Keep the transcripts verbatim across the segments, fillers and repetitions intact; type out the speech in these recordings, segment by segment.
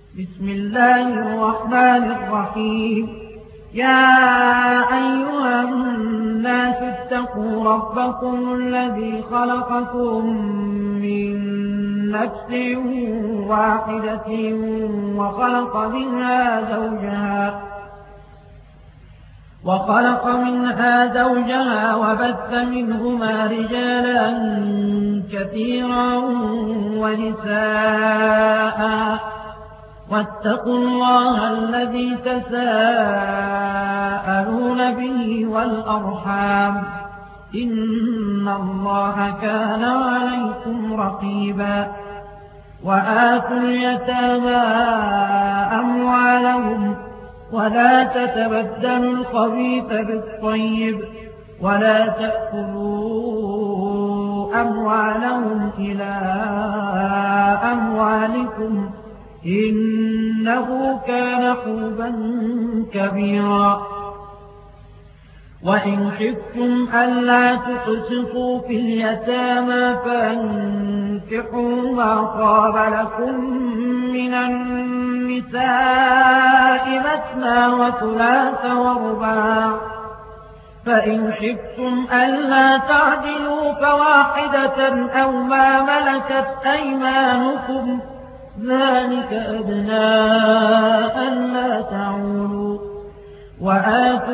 بسم الله الرحمن الرحيم. يا أيها الناس اتقوا ربكم الذي خلقكم من نفس واحدة وخلق منها زوجها وخلق منها زوجها وبث منهما رجالا كثيرا ونساء واتقوا الله الذي تساءلون به والأرحام إن الله كان عليكم رقيبا. وآتوا اليتامى أموالهم ولا تتبدلوا الخبيث بالطيب ولا تأكلوا أموالهم إلى أموالكم إنه كان حوبا كبيرا. وإن خفتم ألا تقسطوا في اليتامى فانكحوا ما طاب لكم من النساء مثنى وثلاث ورباع، فإن خفتم ألا تعدلوا فواحدة أو ما ملكت أيمانكم ذلك أدنى ألا تعولوا. وآتوا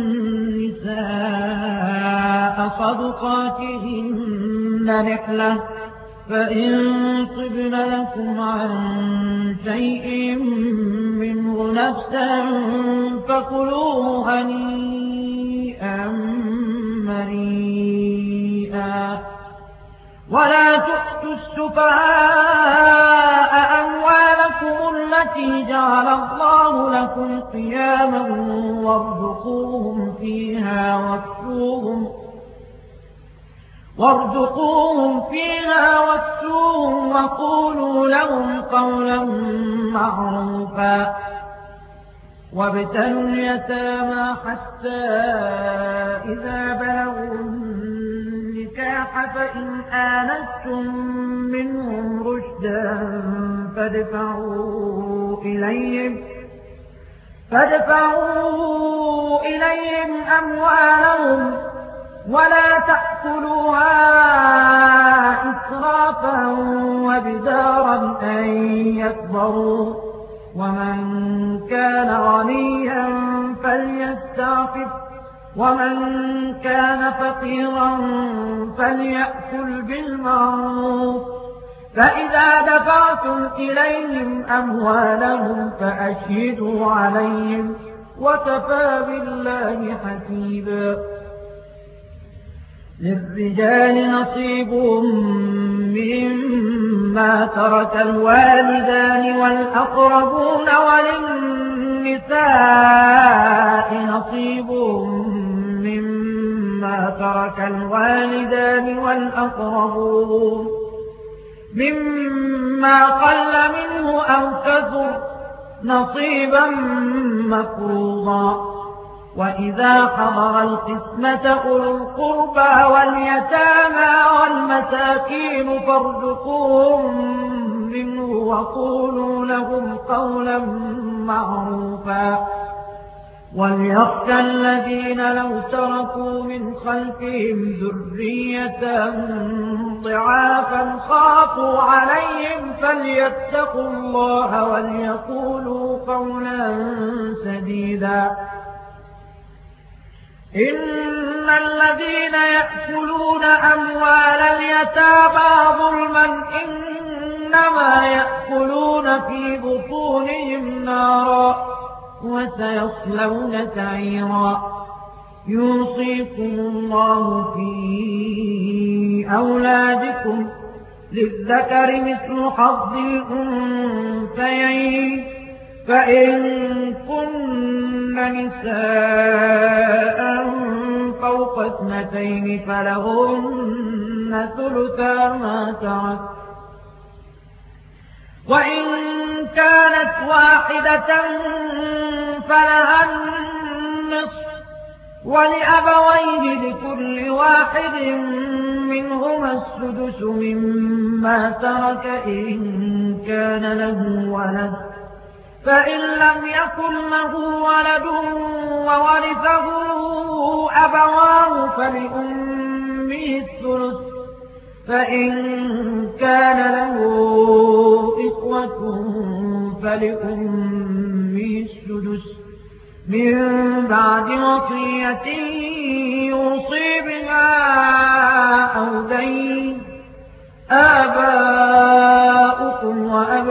النساء صدقاتهن نحلة فإن طبن لكم عن شيء منه نفسا فكلوه هنيئا مريئا. ولا تؤتوا السفهاء أموالكم التي جعل الله لكم قياما وارزقوهم فيها واكسوهم وارزقوهم فيها واكسوهم وقولوا لهم قولا معروفا. وابتلوا اليتامى حتى إذا بلغوا النكاح فإن آنستم منهم رشدا فادفعوا إليهم فادفعوا إليهم أموالهم ولا تأكلوها إسرافا وبدارا أن يكبروا. ومن كان غنيا فليستعفف ومن كان فقيرا فليأكل بالمعروف. فإذا دفعتم إليهم أموالهم فأشهدوا عليهم وكفى بالله حسيبا. للرجال نصيب مما ترك الوالدان والأقربون وللنساء نصيب مما ترك الوالدان والأقربون مما قل منه أو كثر نصيبا مفروضا. وإذا حضر القسمة أولو القربى واليتامى والمساكين فارزقوهم منه وقولوا لهم قولا معروفا. وليخشى الذين لو تركوا من خلفهم ذرية ضعافا خافوا عليهم فليتقوا الله وليقولوا قولا سديدا. إن الذين يأكلون أموال اليتامى ظلما إنما يأكلون في بطونهم نارا وسيصلون سعيرا. يوصيكم الله في أولادكم للذكر مثل حظ الأنثيين فإن كن نساء فوق اثنتين فلهن ثلثا ما ترك وإن كانت واحدة فلها النصف ولأبويه لكل واحد منهما السدس مما ترك إن كان له ولد فإن لم يكن له ولد وورثه أبواه فلأمه الثلث، فإن كان له إخوة فلأمه السدس من بعد وصية يوصي بها أو دين. آباؤكم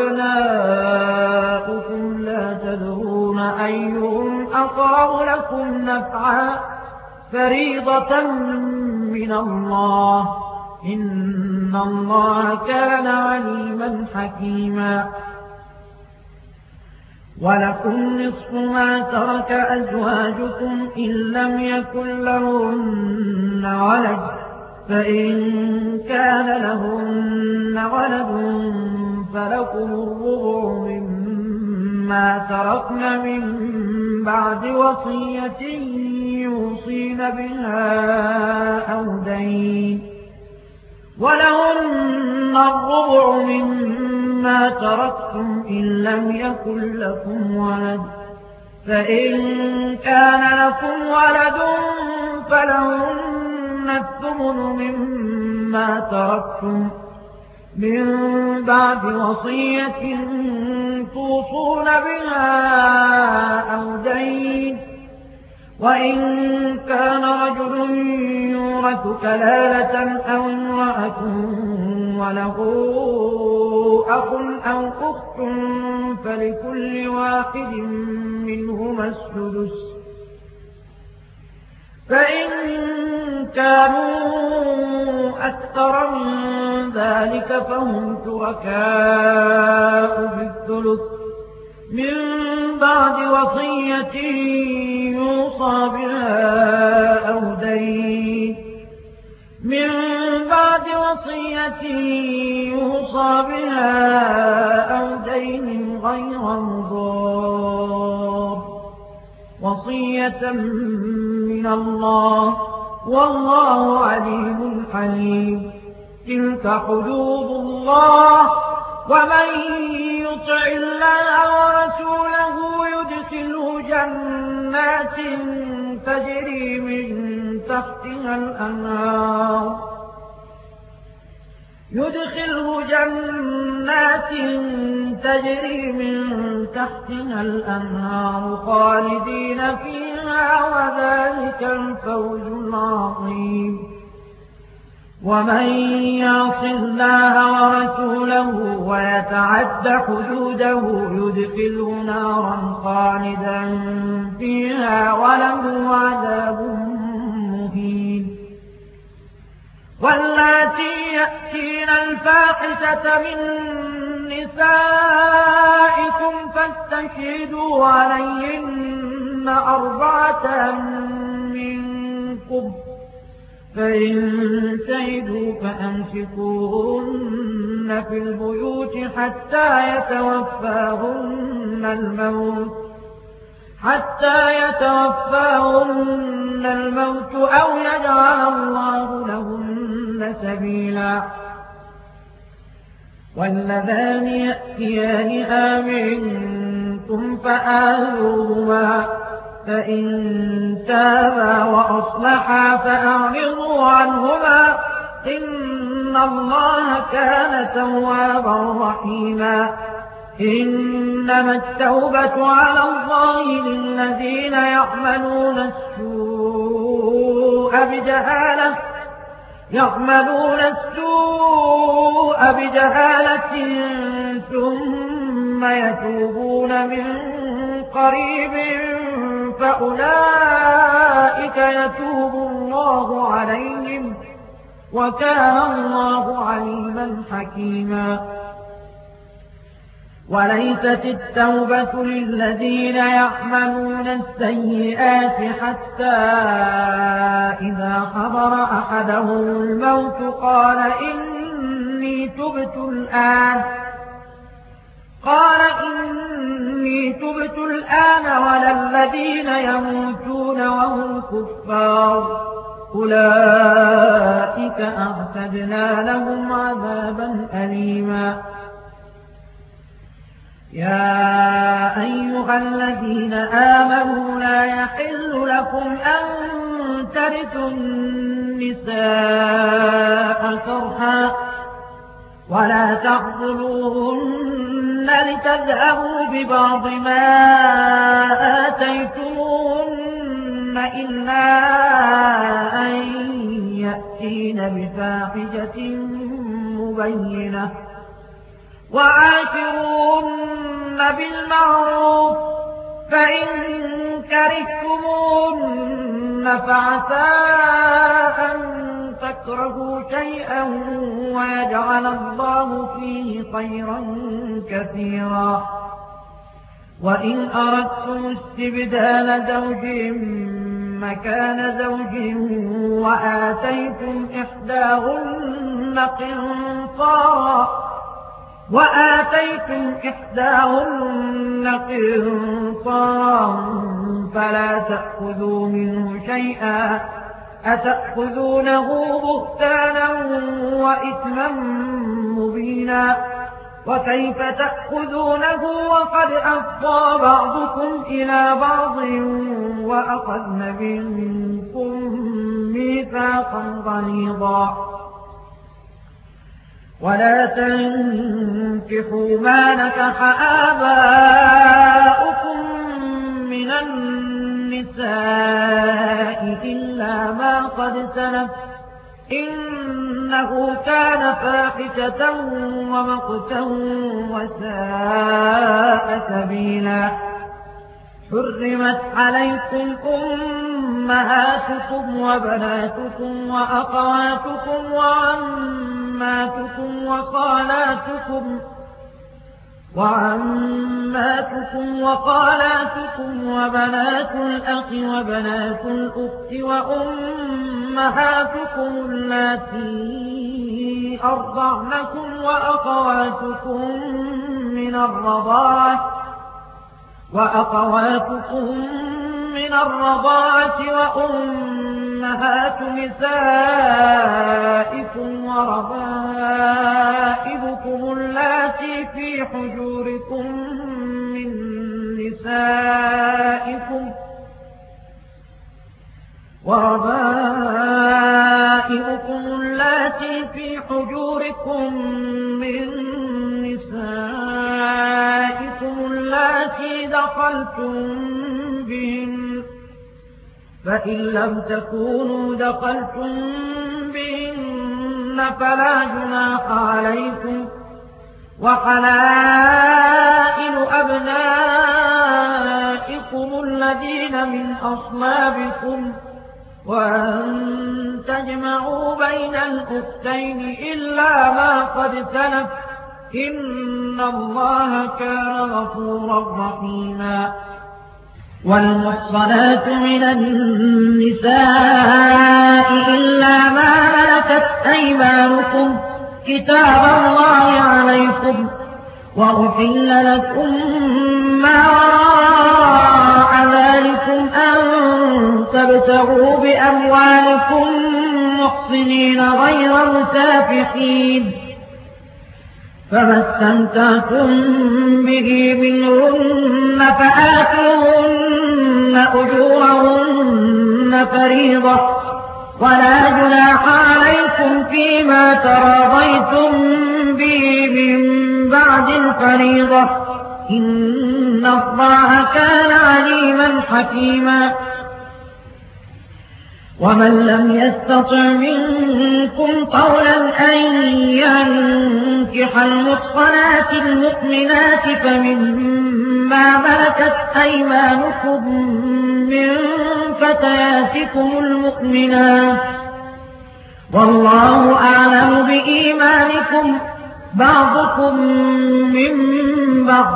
وأبناؤكم لا تدرون أيهم أقرب لكم نفعا فريضة من الله، إن الله كان عليما حكيما. ولكم نصف ما ترك أزواجكم إن لم يكن لهن ولد، فإن كان لهن ولد فلكم الربع مما تركن من بعد وصية يوصين بها أو دين. ولهن الربع مما تركتم إن لم يكن لكم ولد، فإن كان لكم ولد فلهن الثمن مما تركتم من بعد وصية توصون بها أو دين. وإن كان رجل يورث كلالة أو امرأة وله أخ أو أخت فلكل واحد منهما السدس، فإن كانوا أكثر من ذلك فهم شركاء في الثلث من بعد وصية يوصى بها أو دين من بعد وصية يوصى بها أو دين غير مضار، وصية من الله والله عليم حليم. تلك حدود الله، ومن يطع الله ورسوله يدخله جنات تجري من تحتها الأنهار يدخله جنات تجري من تحتها الأنهار خالدين فيها وذلك الفوز العظيم. ومن يعص الله ورسوله ويتعد حدوده يدخله نارا خالدا فيها وله عذاب مهين. واللاتي يأتين الفاحشة من نسائكم فاستشهدوا عليهن أربعة منكم، فإن شهدوا فأمسكوهن في البيوت حتى يتوفاهن الموت حتى يتوفاهن الموت أو يجعل الله لهن سبيلا. واللذان يأتيانها منكم فآذوهما، فإن تابا وأصلحا فأعرضوا عنهما إن الله كان توابا رحيما. إنما التوبة على الله للذين يعملون السوء بجهالة يعملون السوء بجهالة ثم يتوبون من قريب فأولئك يتوب الله عليهم وكان الله عليما حكيما. وليست التوبة للذين يعملون السيئات حتى إذا حضر أحدهم الموت قال إني تبت الآن قال إني تبت الآن ولا الذين يموتون وهم كفار أولئك أعتدنا لهم عذابا أليما. يا أيها الذين آمنوا لا يحل لكم أن ترثوا النساء كرها ولا تعضلوهن لتذهبوا ببعض ما آتيتموهن إلا أن يأتين بفاحشة مبينة وعاشروهن بالمعروف فإن كرهتموهن فعسى أن تكرهوا شيئا ويجعل الله فيه خيرا كثيرا وإن أردتم استبدال زوج مكان زوج وآتيتم إحداهن قنطارا وآتيتم إحداهن قنطارا فلا تأخذوا منه شيئا أتأخذونه بهتانا وإثما مبينا وكيف تأخذونه وقد أفضى بعضكم إلى بعض وأخذن منكم ميثاقا غليظا ولا تنكحوا ما نكح آباؤكم من النساء إلا ما قد سلف إنه كان فاحشة ومقتا وساء سبيلا حرمت عليكم أمهاتكم وبناتكم وأخواتكم وعماتكم وخالاتكم وعماتكم وخالاتكم وبنات الأخ وبنات الأخت وأمهاتكم اللاتي أرضعنكم وأخواتكم من الرضاعة وأخواتكم من الرضاعة وأمهات نسائكم وربائبكم اللاتي في حجوركم من نسائكم وربائبكم اللاتي في حجوركم من نسائكم اللاتي دخلتم بهن فإن لم تكونوا دخلتم بهن فلا جناح عليكم وحلائل أبنائكم الذين من أصلابكم وأن تجمعوا بين الأختين إلا ما قد سلف إن الله كان غفورا رحيما والمحصنات من النساء إلا ما ملكت أيمانكم كتاب الله عليكم وأحل لكم ما وراء ذلكم أن تبتغوا بأموالكم محصنين غير مسافحين فما استمتعتم به منهن فآتوهن أجورهن فريضة ولا جناح عليكم فيما تراضيتم به من بعد الفريضة إن الله كان عليما حكيما ومن لم يستطع منكم قولا أن ينكح المحصنات المؤمنات فمما ملكت أيمانكم من فتياتكم المؤمنات والله أعلم بإيمانكم بعضكم من بعض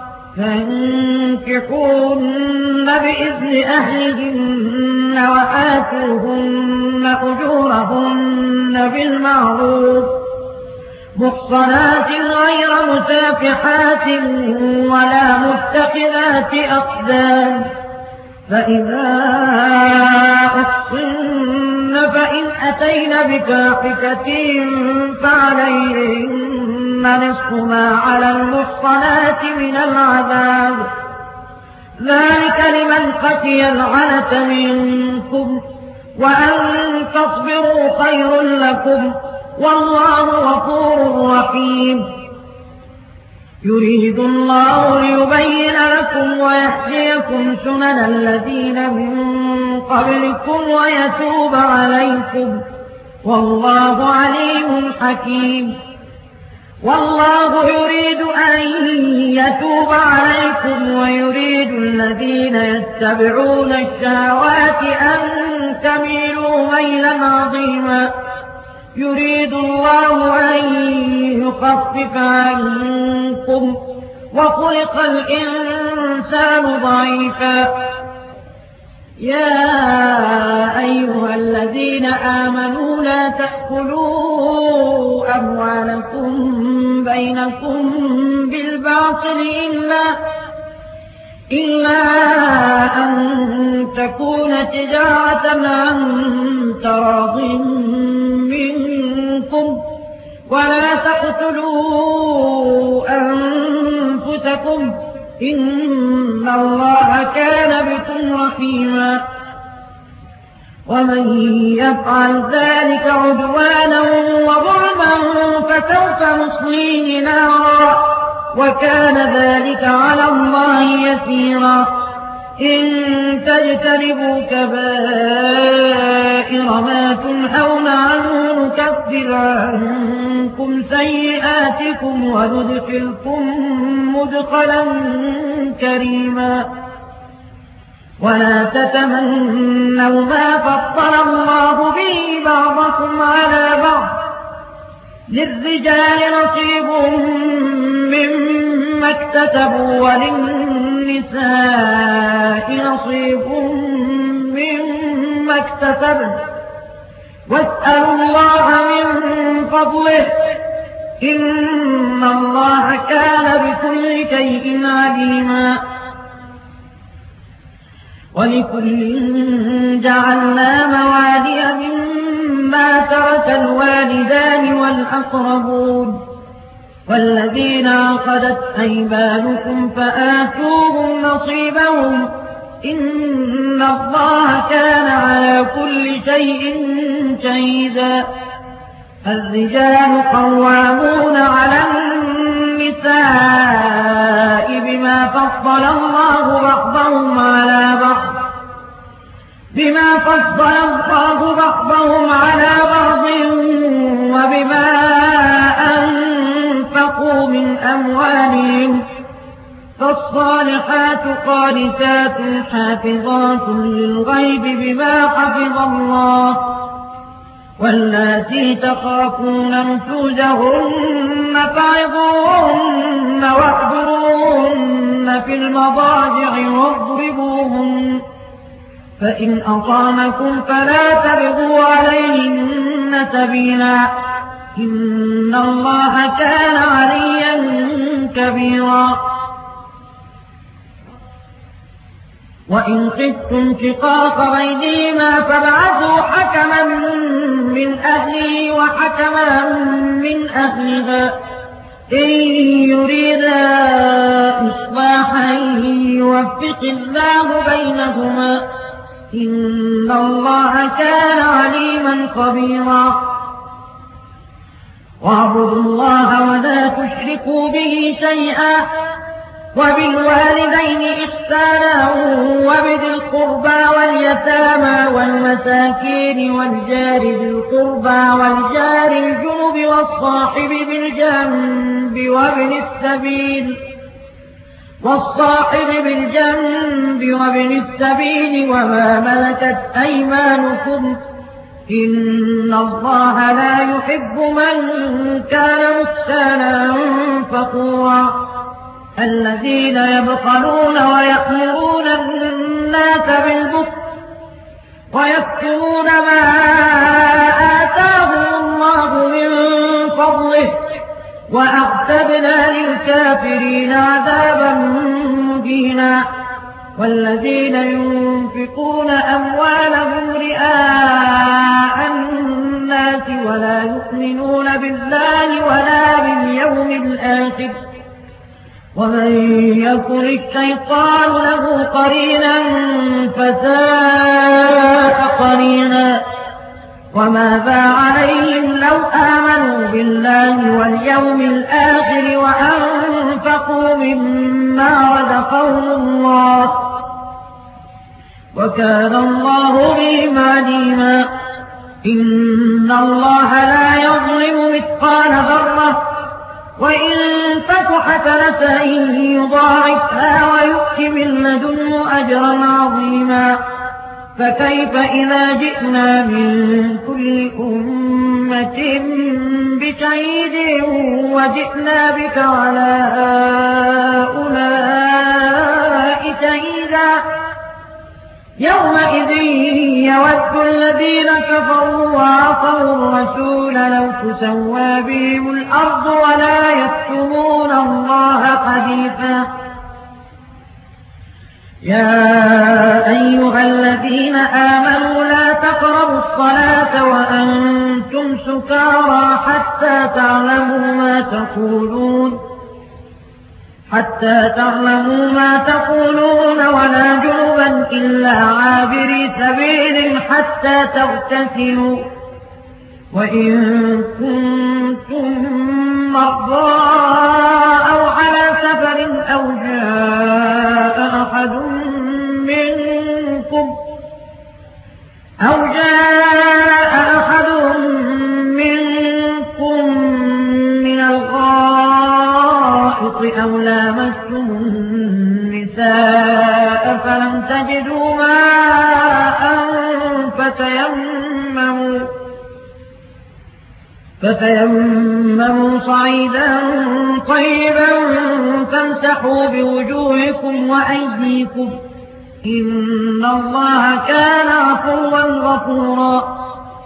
فانكحوهن بإذن أهلهن وآتوهن أجورهن بالمعروف محصنات غير مسافحات ولا متخذات أخدان فإذا أحصن فإن أتين بفاحشة فعليهن نصف ما على المحصنات من العذاب ذلك لمن خشي العنة منكم وأن تصبروا خير لكم والله غفور رحيم. يريد الله ليبين لكم ويهديكم سنن الذين من قبلكم ويتوب عليكم والله عليم حكيم. والله يريد أن يتوب عليكم ويريد الذين يتبعون الشهوات أن تميلوا ميلا عظيما. يريد الله أن يخفف عنكم وخلق الإنسان ضعيفا. يا أيها الذين آمنوا لا تأكلوا أموالكم بينكم بالباطل إلا, إلا أن تكون تجارة عن تراض منكم ولا تقتلوا أنفسكم إن الله كان بكم رحيما. ومن يفعل ذلك عدوانا وظلما فسوف نصليه نارا وكان ذلك على الله يسيرا. إن تجتنبوا كبائر ما تنهون عنه نكفر عنكم سيئاتكم وندخلكم مدخلا كريما. ولا تتمنوا ما فضل الله به بعضكم على بعض للرجال نصيب مما اكتسبوا وللنساء نصيب مما اكتسبن واسألوا الله من فضله إن الله كان بكل شيء عليما. ولكل جعلنا موالي مما ترك الوالدان والأقربون والذين عقدت أيمانكم فآتوهم نصيبهم إن الله كان على كل شيء شهيدا. الرجال قوامون على النساء بما فضل الله بعضهم على بعض بما فضل الله بعضهم على بعض وبما أنفقوا من أموالهم فالصالحات قانتات حافظات للغيب بما حفظ الله واللاتي تخافون نشوزهن فعظوهن واهجروهن في المضاجع واضربوهن فإن أطعنكم فلا تبغوا عليهن سبيلا إن الله كان عليا كبيرا. وإن خفتم شقاق بينهما فابعثوا حكما من أهله وحكما من أهلها إن يريدا إصلاحا يوفق الله بينهما إن الله كان عليما خبيرا. واعبدوا الله ولا تشركوا به شيئا وبالوالدين إحسانا وبذي القربى واليتامى والمساكين والجار ذي القربى والجار الجنب والصاحب بالجنب وابن السبيل والصاحب بالجنب وابن السبيل وما ملكت أيمانكم إن الله لا يحب من كان مختالا فخورا. الذين يبخلون ويأمرون الناس بالبخل ويكتمون ما آتاهم الله من فضله وأعتدنا للكافرين عذابا مهينا. والذين ينفقون أموالهم رئاء الناس ولا يؤمنون بالله ولا باليوم الآخر ومن يكن الشيطان له قرينا فساء قرينا وماذا عليهم لو آمنوا بالله واليوم الآخر وأنفقوا مما رزقهم الله وكان الله بهم عليما إن الله لا يظلم مثقال ذرة وإن تك حسنة يضاعفها ويؤت من لدنه أجرا عظيما فكيف إذا جئنا من كل أمة بشهيد وجئنا بك على هؤلاء شهيدا يومئذ يود الذين كفروا وعصوا الرسول لو تسوى بهم الأرض ولا يكتمون الله حديثا يا أيها الذين آمنوا لا تقربوا الصلاة وأنتم سكارى حتى تعلموا ما تقولون حتى تعلموا ما تقولون ولا جنبا إلا عابري سبيل حتى تغتسلوا وإن كنتم مرضى أو على سفر أو جاء أحد منكم أو جاء أحد منكم من الغائط أو لامستم النساء فلم تجدوا ماء فتيمموا فتيمموا صعيدا طيبا فامسحوا بوجوهكم وأيديكم إن الله كان عفوا غفورا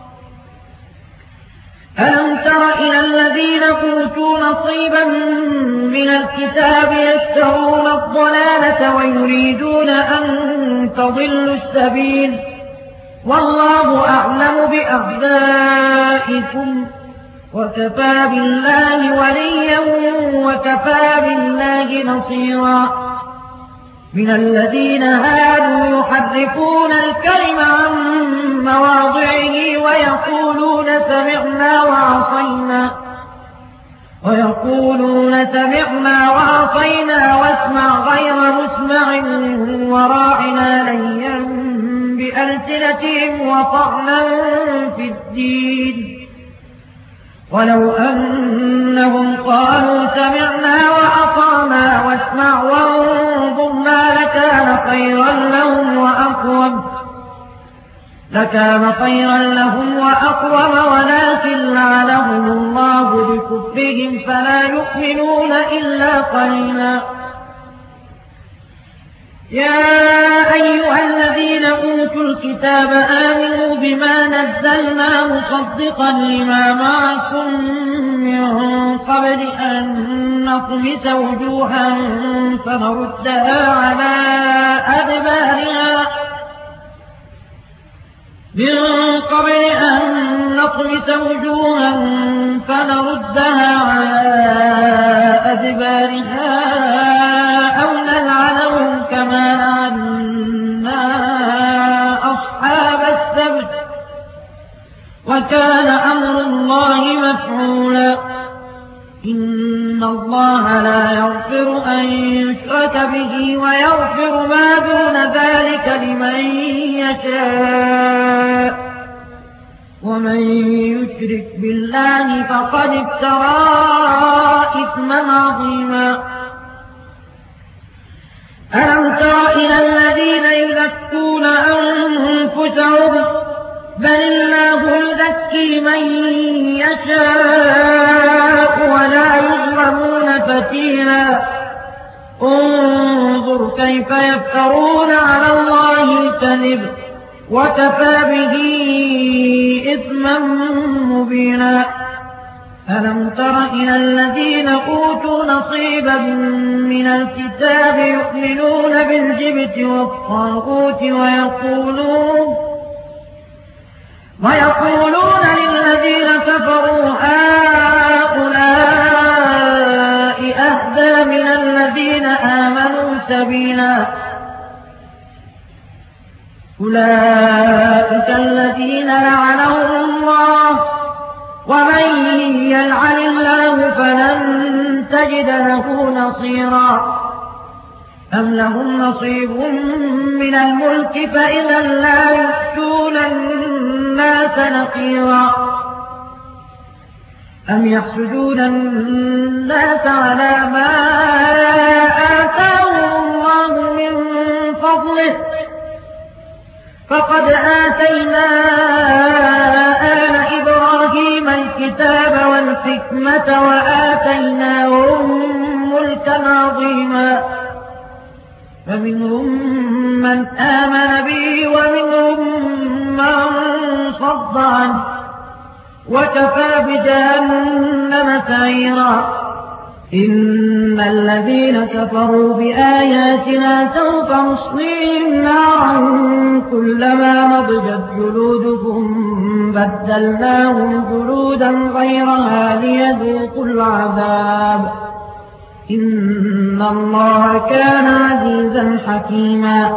ألم تر إلى الذين أوتوا نصيبا من الكتاب يشترون الضلالة ويريدون أن تضلوا السبيل والله أعلم بأعدائكم وكفى بالله وليا وكفى بالله نصيرا من الذين هادوا يحرفون الكلم عن مواضعه ويقولون سمعنا وعصينا ويقولون سمعنا وعصينا واسمع غير مسمع وراعنا ليا بألسنتهم وطعنا في الدين ولو أنهم قالوا سمعنا وأطعنا واسمع وانظرنا لكان خيرا لهم وأقوم لكان خيرا لهم وأقوم ولكن لعنهم الله بكفرهم فلا يؤمنون إلا قليلا يا أيها الذين أوتوا الكتاب آمنوا بما نزلنا مصدقا لما معكم من قبل أن نطمس وجوها فنردها على أدبارها من قبل أن نطمس وجوها فنردها على أدبارها أو نلعنهم كما لعنا أصحاب السبت وكان أمر الله مفعولا إن الله لا يغفر أن يشرك به ويغفر ما دون ذلك لمن يشاء ومن يشرك بالله فقد افترى إثما عظيما ألم تر إلى الذين يزكون أنفسهم بل الله يزكي من يشاء ولا يظلمون فتيلا انظر كيف يفترون على الله الكذب وكفى به إثما مبينا ألم تر إلى الذين أوتوا نصيبا من الكتاب يؤمنون بالجبت والطاغوت ويقولون ويقولون للذين كفروا هؤلاء أهدى من الذين الذين آمنوا سبيلا أولئك الذين لعنهم الله ومن يلعن الله فلن تجد له نصيرا أم لهم نصيب من الملك فإذا لا يؤتون الناس نقيرا أم يحسدون الناس على ما آتاهم الله من فضله فقد آتينا آل إبراهيم الكتاب والحكمة وآتيناهم ملكا عظيما فمنهم من آمن به ومنهم من صد عنه وكفى بجهنم سعيرا إن الذين كفروا بآياتنا سوف نصليهم نارا كلما نضجت جلودهم بدلناهم جلودا غيرها ليذوقوا العذاب إن الله كان عزيزا حكيما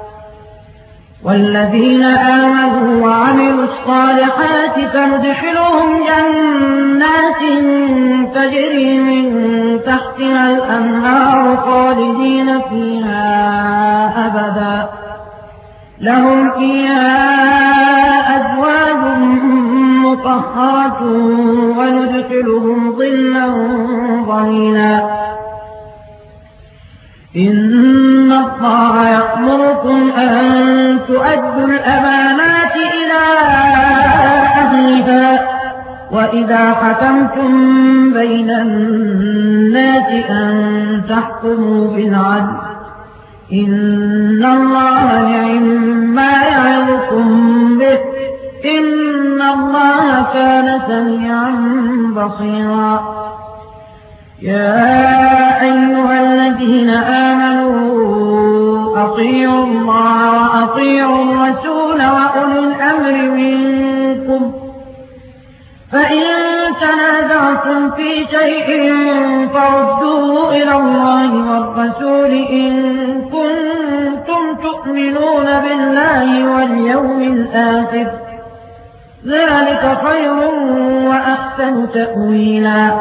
والذين آمنوا وعملوا الصالحات سندخلهم جنات تجري من تحتها الأنهار خالدين فيها أبدا لهم فيها أزواج مطهرة وندخلهم ظلا ظليلا إن الله يأمركم أن تؤدوا الأمانات إلى أهلها وإذا حكمتم بين الناس أن تحكموا بالعدل إن الله نعم يعظكم به إن الله كان سميعا بصيرا يا أيها الذين آمنوا أطيعوا الله وأطيعوا الرسول وأولي الأمر منكم فإن تنازعتم في شيء فردوه إلى الله والرسول إن كنتم تؤمنون بالله واليوم الآخر ذلك خير وأحسن تأويلا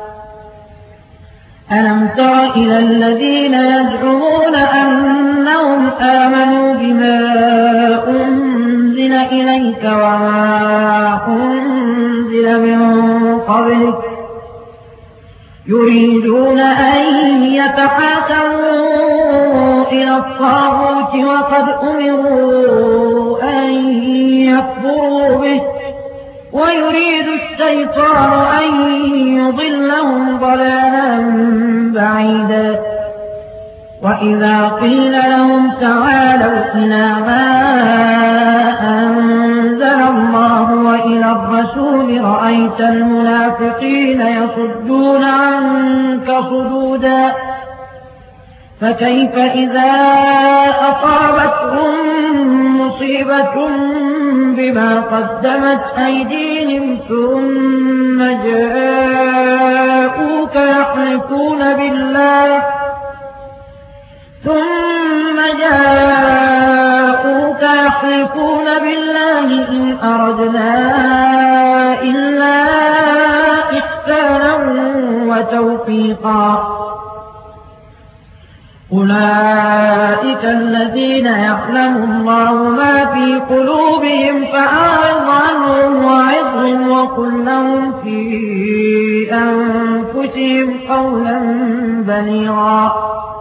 ألم تر إلى الذين يزعمون أنهم آمنوا بما أنزل إليك وما أنزل من قبلك يريدون أن يتحاكموا إلى الطاغوت وقد أمروا أن يكفروا به ويريد الشيطان أن يضلهم ضلالا بعيدا وإذا قيل لهم تعالوا إلى ما أنزل الله وإلى الرسول رأيت المنافقين يصدون عنك صدودا فكيف إذا أصابتهم مصيبة بما قدمت أيديهم ثم جاءوك يحلفون بالله ثم جاءوك يحلفون بالله إن أردنا إلا إحسانا وتوفيقا أولئك الذين يعلم الله ما في قلوبهم فأعرض عنهم وعظهم وقل لهم في أنفسهم قولا بليغا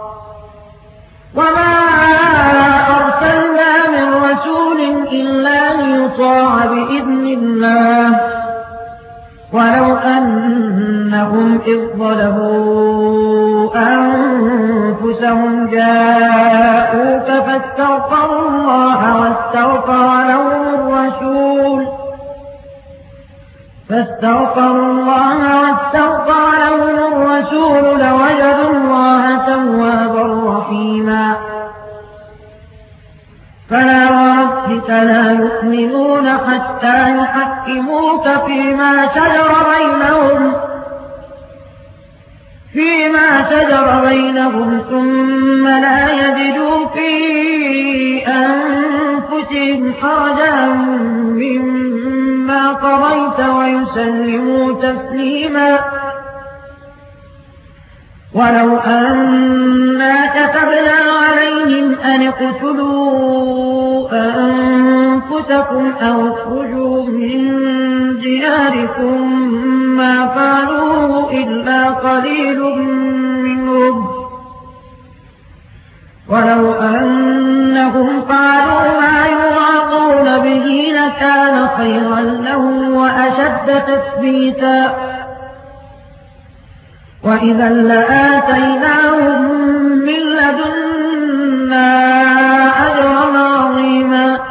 وما أرسلنا من رسول إلا ليطاع بإذن الله ولو أنهم إذ ظلموا أنفسهم جاءوك فاستغفروا الله واستغفر لهم الرسول فاستغفروا الله واستغفر لهم الرسول لوجدوا الله توابا رحيما فلا وربك لا يؤمنون حتى يحكموك فيما شجر بينهم فيما شجر بينهم ثم لا يجدوا في أنفسهم حرجا مما قضيت ويسلموا تسليما. ولو أنا كتبنا عليهم أن اقتلوا أنفسكم أو اخرجوا من دياركم ما فعلوه إلا قليل منهم، ولو أنهم فعلوا ما يوعظون به لكان خيرا لهم وأشد تثبيتا، وإذا لآتيناهم من لدنا أجرا عظيما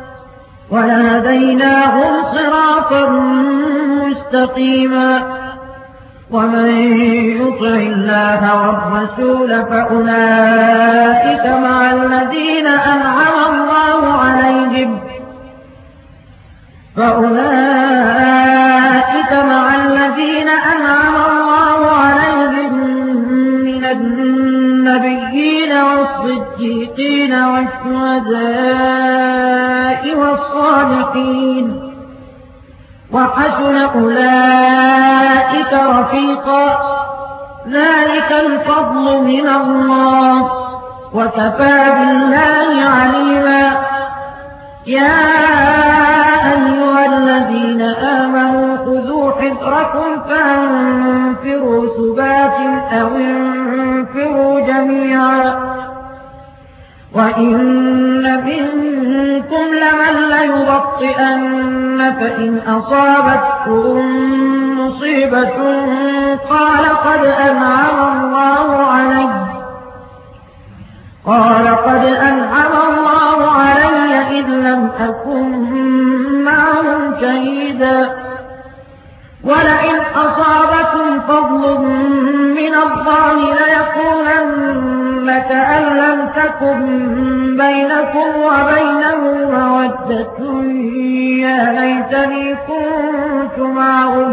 ولهديناهم صراطا مستقيما. ومن يطع الله والرسول فأولئك مع الذين أنعم الله عليهم فأولئك مع الذين أنعم الله عليهم من النبيين والصديقين والشهداء والصالحين وحسن أولئك رفيقا. ذلك الفضل من الله وكفى بالله عليما. يا أيها الذين آمنوا خذوا حذركم فانفروا ثبات أو انفروا جميعا. وإن منكم لمن ليبطئن فإن أصابتكم مصيبة قال قد أنعم الله علي قال قد أنعم الله علي إذ لم أكن معهم شهيدا. ولئن أصابكم فضل من الله ليقولن كأن لم تكن بينكم وبينه مودة يا ليتني كنت معهم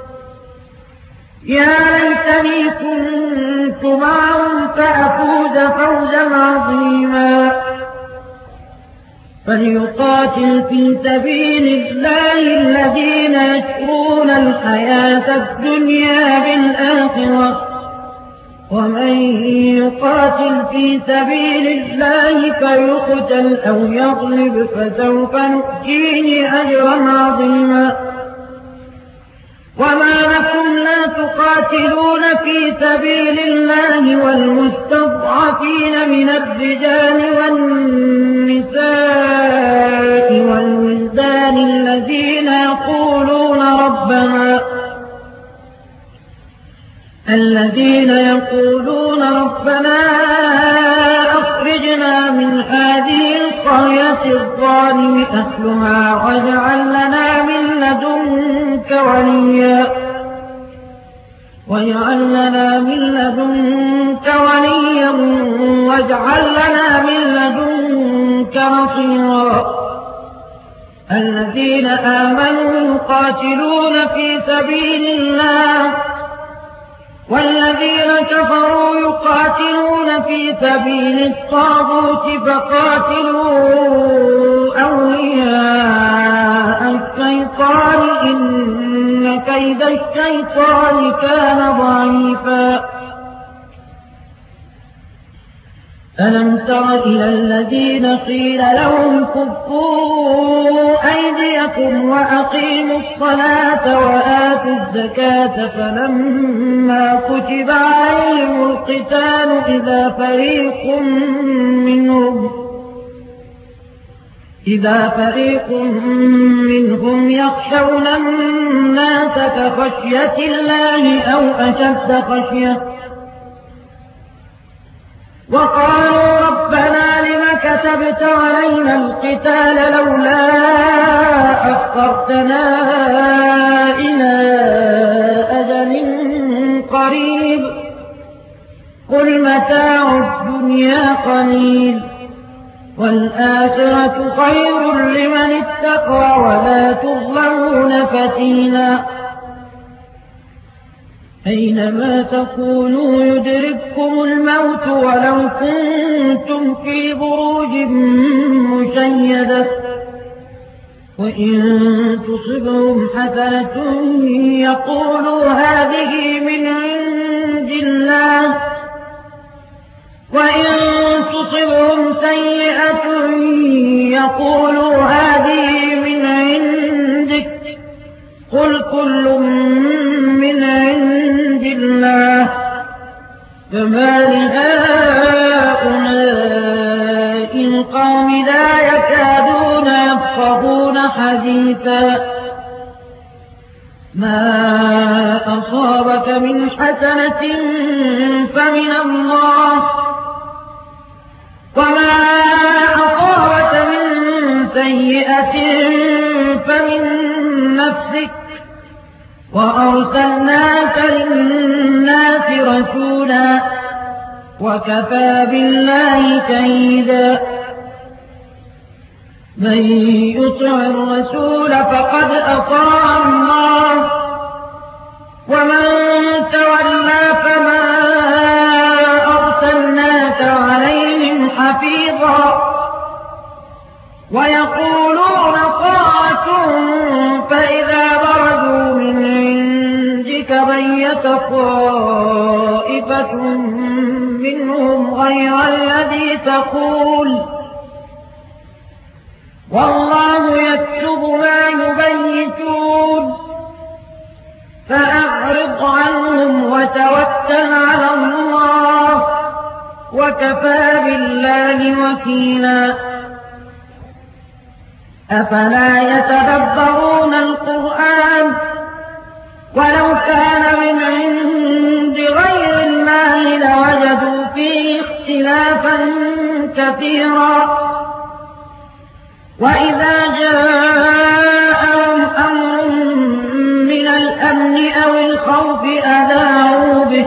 يا ليتني كنت معهم فأفوز فوزا عظيما. فليقاتل في سبيل الله الذين يشرون الحياة الدنيا بالآخرة ومن يقاتل في سبيل الله فيقتل أو يغلب فسوف نؤتيه أجرا عظيما. وما لكم لا تقاتلون في سبيل الله والمستضعفين من الرجال والنساء والولدان الذين يقولون ربنا الذين يقولون ربنا أخرجنا من هذه القرية الظالم أهلها واجعل لنا من لدنك وليا واجعل لنا من لدنك وليا واجعل لنا من لدنك نصيرا. الذين آمنوا يقاتلون في سبيل الله والذين كفروا يقاتلون في سبيل الطاغوت فقاتلوا أولياء الشيطان إن كيد الشيطان كان ضعيفا. ألم تر إلى الذين قيل لهم كفوا أيديكم وأقيموا الصلاة وآتوا الزكاة فلما كتب عليهم القتال إذا فريق منهم إذا فريق منهم يخشون الناس كخشية الله أو أشد خشية وقالوا ربنا لم كتبت علينا القتال لولا أخرتنا إلى أجل قريب قل متاع الدنيا قليل والآخرة خير لمن اتقى ولا تظلمون فتيلا. أينما تكونوا يدرككم الموت ولو كنتم في بروج مشيدة وإن تصبهم حسنة يقولوا هذه من عند الله وإن تصبهم سيئة يقولوا هذه من عندك قل كل من عند الله فما لهؤلاء القوم لا يكادون يفقهون حديثا ما أصابك من حسنة فمن الله وما أصابك من سيئة فمن نفسك وأرسلناك للناس رسولا وكفى بالله شهيدا من يطع الرسول فقد أطاع الله ومن تولى فما أرسلناك عليهم حفيظا ويقولون طاعة فإذا برزوا من عندك بيت طائفة منهم غير الذي تقول والله يكتب ما يبيتون فأعرض عنهم وتوكل على الله وكفى بالله وكيلا أفلا يتدبرون القرآن ولو كان من عند غير الله لوجدوا فيه اختلافا كثيرا وإذا جاءهم أمر من الأمن أو الخوف أذاعوا به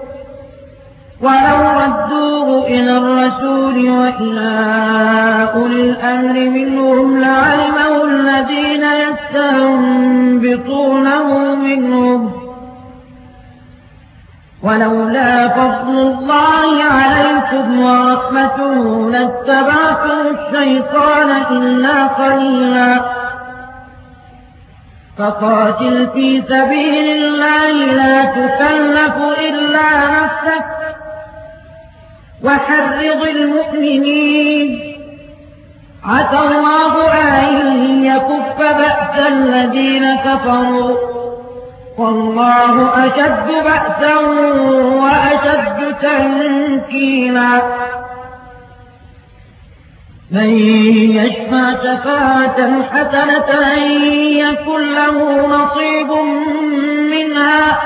ولو ردوه إلى الرسول وإلى أولي الأمر منهم لعلمه الذين يستنبطونه منهم ولولا فضل الله عليكم ورحمته لاتبعتم الشيطان إلا قليلا فقاتل في سبيل الله لا تكلف إلا نفسك وحرض المؤمنين عسى الله أن يكف بأس الذين كفروا والله أشد بأسا وأشد تنكيلا من يشفع شفاعة حسنة يكن له نصيب منها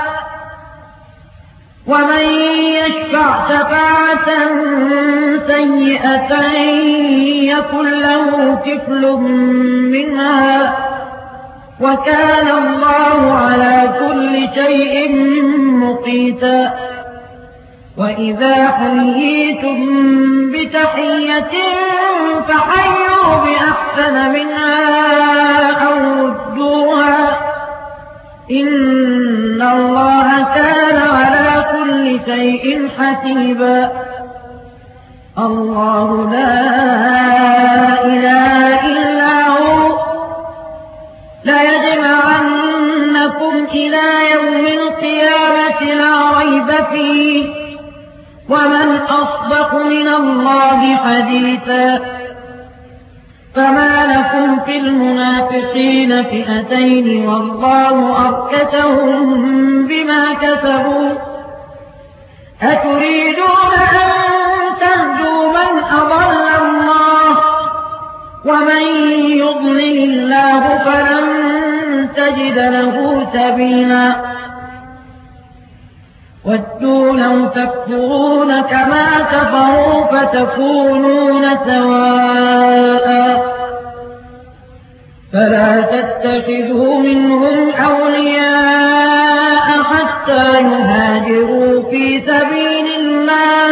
ومن يشفع شفاعة سيئة يكن له كفل منها وكان الله على كل شيء مقيتا وإذا حييتم بتحية فحيوا بأحسن منها أو ردوها إن الله كان على كل شيء حسيبا الله لا إله إلا هو لا يجمعنكم إلى يوم القيامة لا ريب فيه ومن أصدق من الله حديثا فما لكم في المنافقين فئتين والله أركسهم بما كسبوا أتريدون أن تهدوا من أضل الله ومن يضلل الله فلن تجد له سبيلا ودوا لو تكفرون كما كفروا فتكونون سواء فلا تتخذوا منهم أولياء حتى يهاجروا في سبيل الله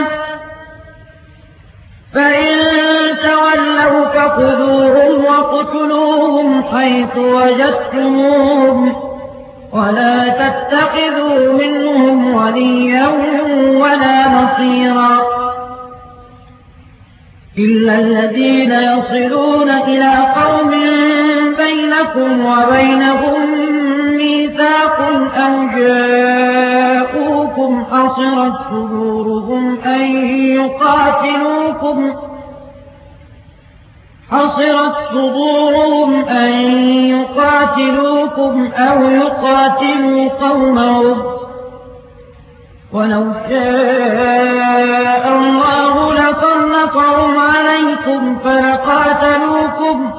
فإن تولوا فخذوهم وقتلوهم حيث وجدتموهم ولا تتخذوا منهم وليا ولا نصيرا إلا الذين يصلون إلى قوم بينكم وبينهم ميثاق أو جاءوكم حصرت صدورهم أن يقاتلوكم حصرت صدورهم أن يقاتلوكم أو يقاتلوا قومهم ولو شاء الله لسلطهم عليكم فلقاتلوكم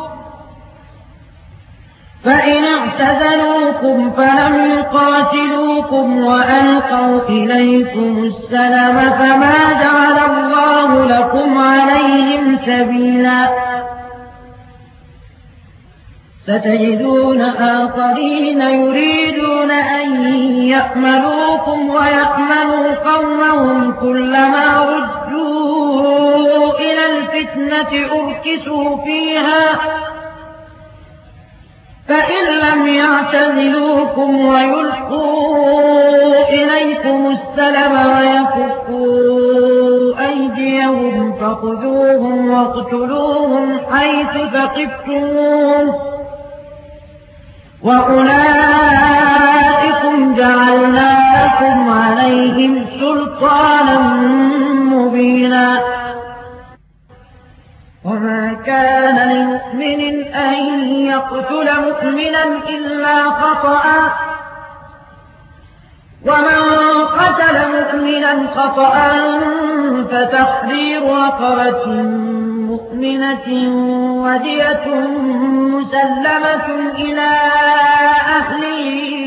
فإن اعتزلوكم فلم يقاتلوكم وألقوا إليكم السلم فما جعل الله لكم عليهم سبيلا ستجدون آخرين يريدون أن يأمنوكم ويأمنوا قومهم كلما ردوا إلى الفتنة أركسوا فيها فإن لم يعتزلوكم ويلقوا إليكم السلم ويكفوا أيديهم فخذوهم واقتلوهم حيث ثقفتموهم وأولئكم جعلنا لكم عليهم سلطانا مبينا وما كان لمؤمن أن يقتل مؤمنا إلا خطأ ومن قتل مؤمنا خطأ فتحرير رقبة مؤمنة ودية مسلمة إلى أهله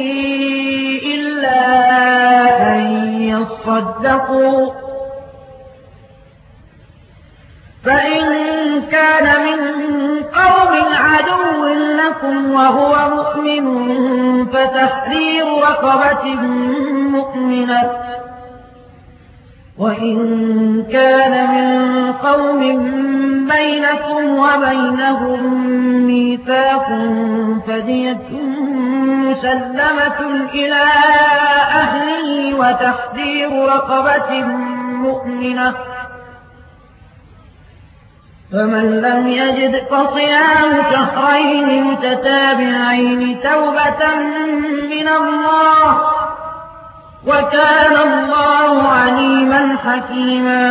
إلا أن يصدقوا فإن كان من قوم عدو لكم وهو مؤمن فتحرير رقبة مؤمنة وإن كان من قوم بينكم وبينهم ميثاق فدية مسلمة إلى أهله وتحرير رقبة مؤمنة فمن لم يجد فصيام شهرين متتابعين توبة من الله وكان الله عليما حكيما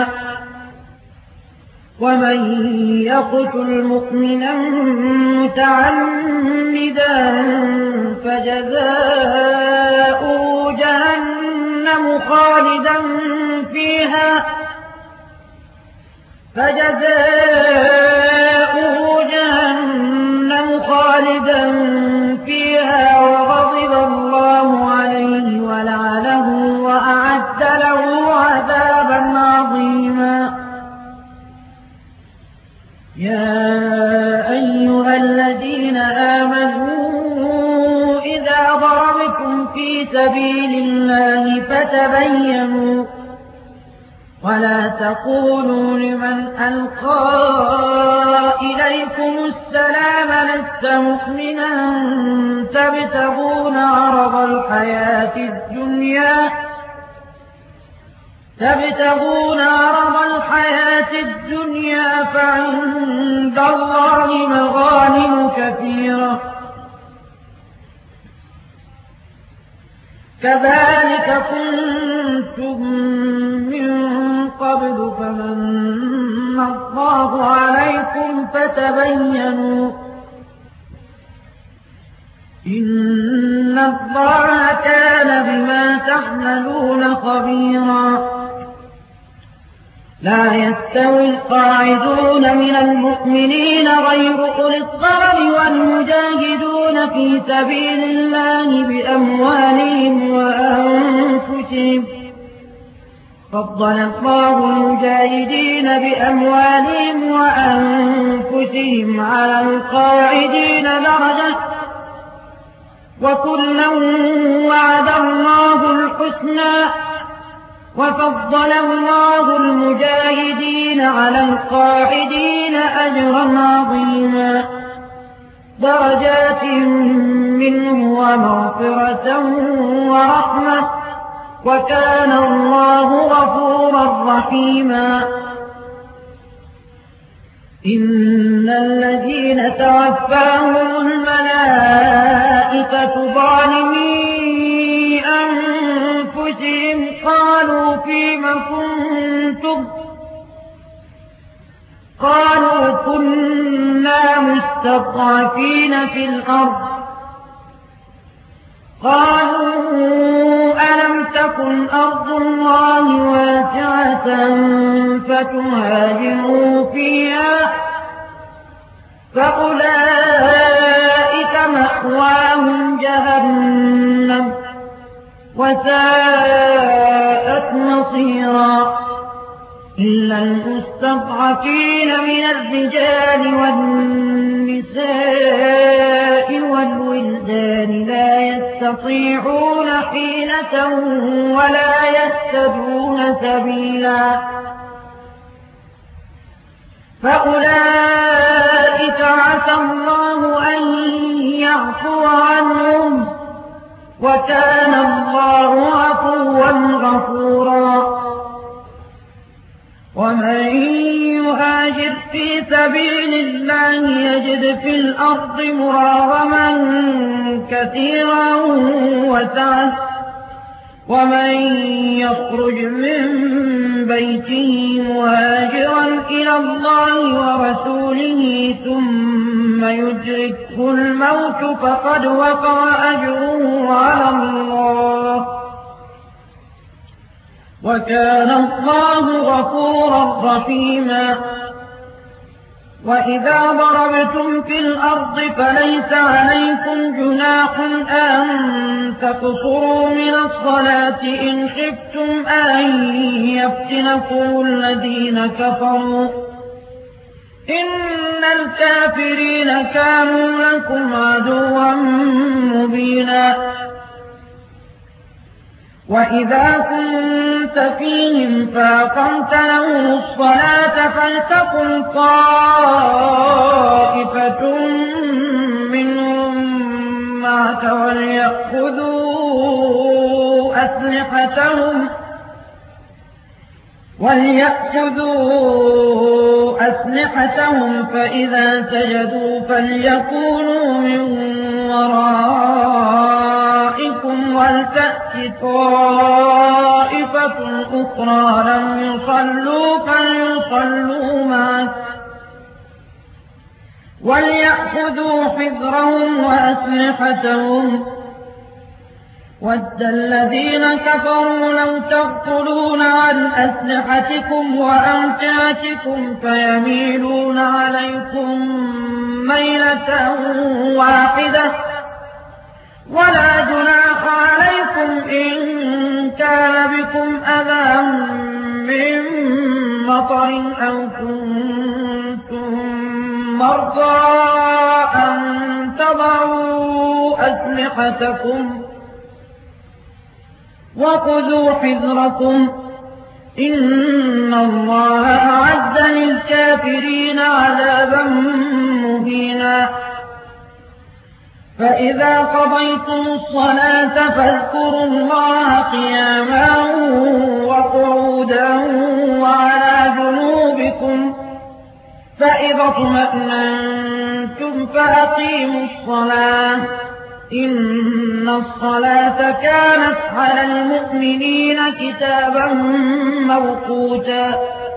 ومن يقتل مؤمنا متعمدا فجزاؤه جهنم خالدا فيها فجزاؤه جهنم خالدا فيها وغضب الله عليه ولعنه وأعد له عذابا عظيما يا أيها الذين آمنوا إذا ضربتم في سبيل الله فتبينوا ولا تقولوا لمن ألقى إليكم السلام لست مؤمنا تبتغون عرض الحياة الدنيا تبتغون عرض الحياة الدنيا فعند الله مغانم كثيرة كذلك كنتم من قبل فمن الله عليكم فتبينوا إن الله كان بما تعملون خبيرا لا يستوي القاعدون من المؤمنين غير أولي الضرر والمجاهدون في سبيل الله بأموالهم وأنفسهم فضل الله المجاهدين بأموالهم وأنفسهم على القاعدين درجة وكلا وعد الله الحسنى وفضل الله المجاهدين على القاعدين أجرا عظيما درجات منه ومغفرة ورحمة وكان الله غفورا رحيما إن الذين توفاهم الملائكة ظالمي أنفسهم قالوا فيم كنتم قالوا كنا مستضعفين في الأرض قالوا ألم تكن أرض الله واسعة فتهاجروا فيها فأولئك مأواهم جهنم وساءت مصيرا إلا المستضعفين من الرجال والنساء والولدان لا يستطيعون حيلة ولا يهتدون سبيلا فأولئك عسى الله أن يعفو عنهم وكان الله عفوا غفورا ومن يهاجر في سبيل الله يجد في الأرض مراغما كثيرا وسعة ومن يخرج من بيته مهاجرا إلى الله ورسوله ثم يدركه الموت فقد وقع أجره على الله وكان الله غفورا رحيما وإذا ضربتم في الأرض فليس عليكم جناح أن تقصروا من الصلاة إن خفتم أن يفتنكم الذين كفروا إن الكافرين كانوا لكم عدوا مبينا وإذا كنت فيهم فأقمت لهم الصلاة فلتقم طائفة منهم معك وليأخذوا أسلحتهم وليأخذوا أسلحتهم فإذا سجدوا فليكونوا من ورائكم ولتأت طائفة أخرى لم يصلوا فليصلوا معك وليأخذوا حذرهم وأسلحتهم ود الذين كفروا لو تغفلون عن أسلحتكم وأمتعتكم فيميلون عليكم ميلة واحدة ولا جناح عليكم إن كان بكم أذى من مطر أو كنتم مرضى أن تضعوا أسلحتكم وخذوا حذركم إن الله أعد للكافرين عذابا مهينا فإذا قضيتم الصلاة فاذكروا الله قياما وقعودا وعلى جنوبكم فإذا اطمأننتم فأقيموا الصلاة إن الصلاة كانت على المؤمنين كتابا موقوتا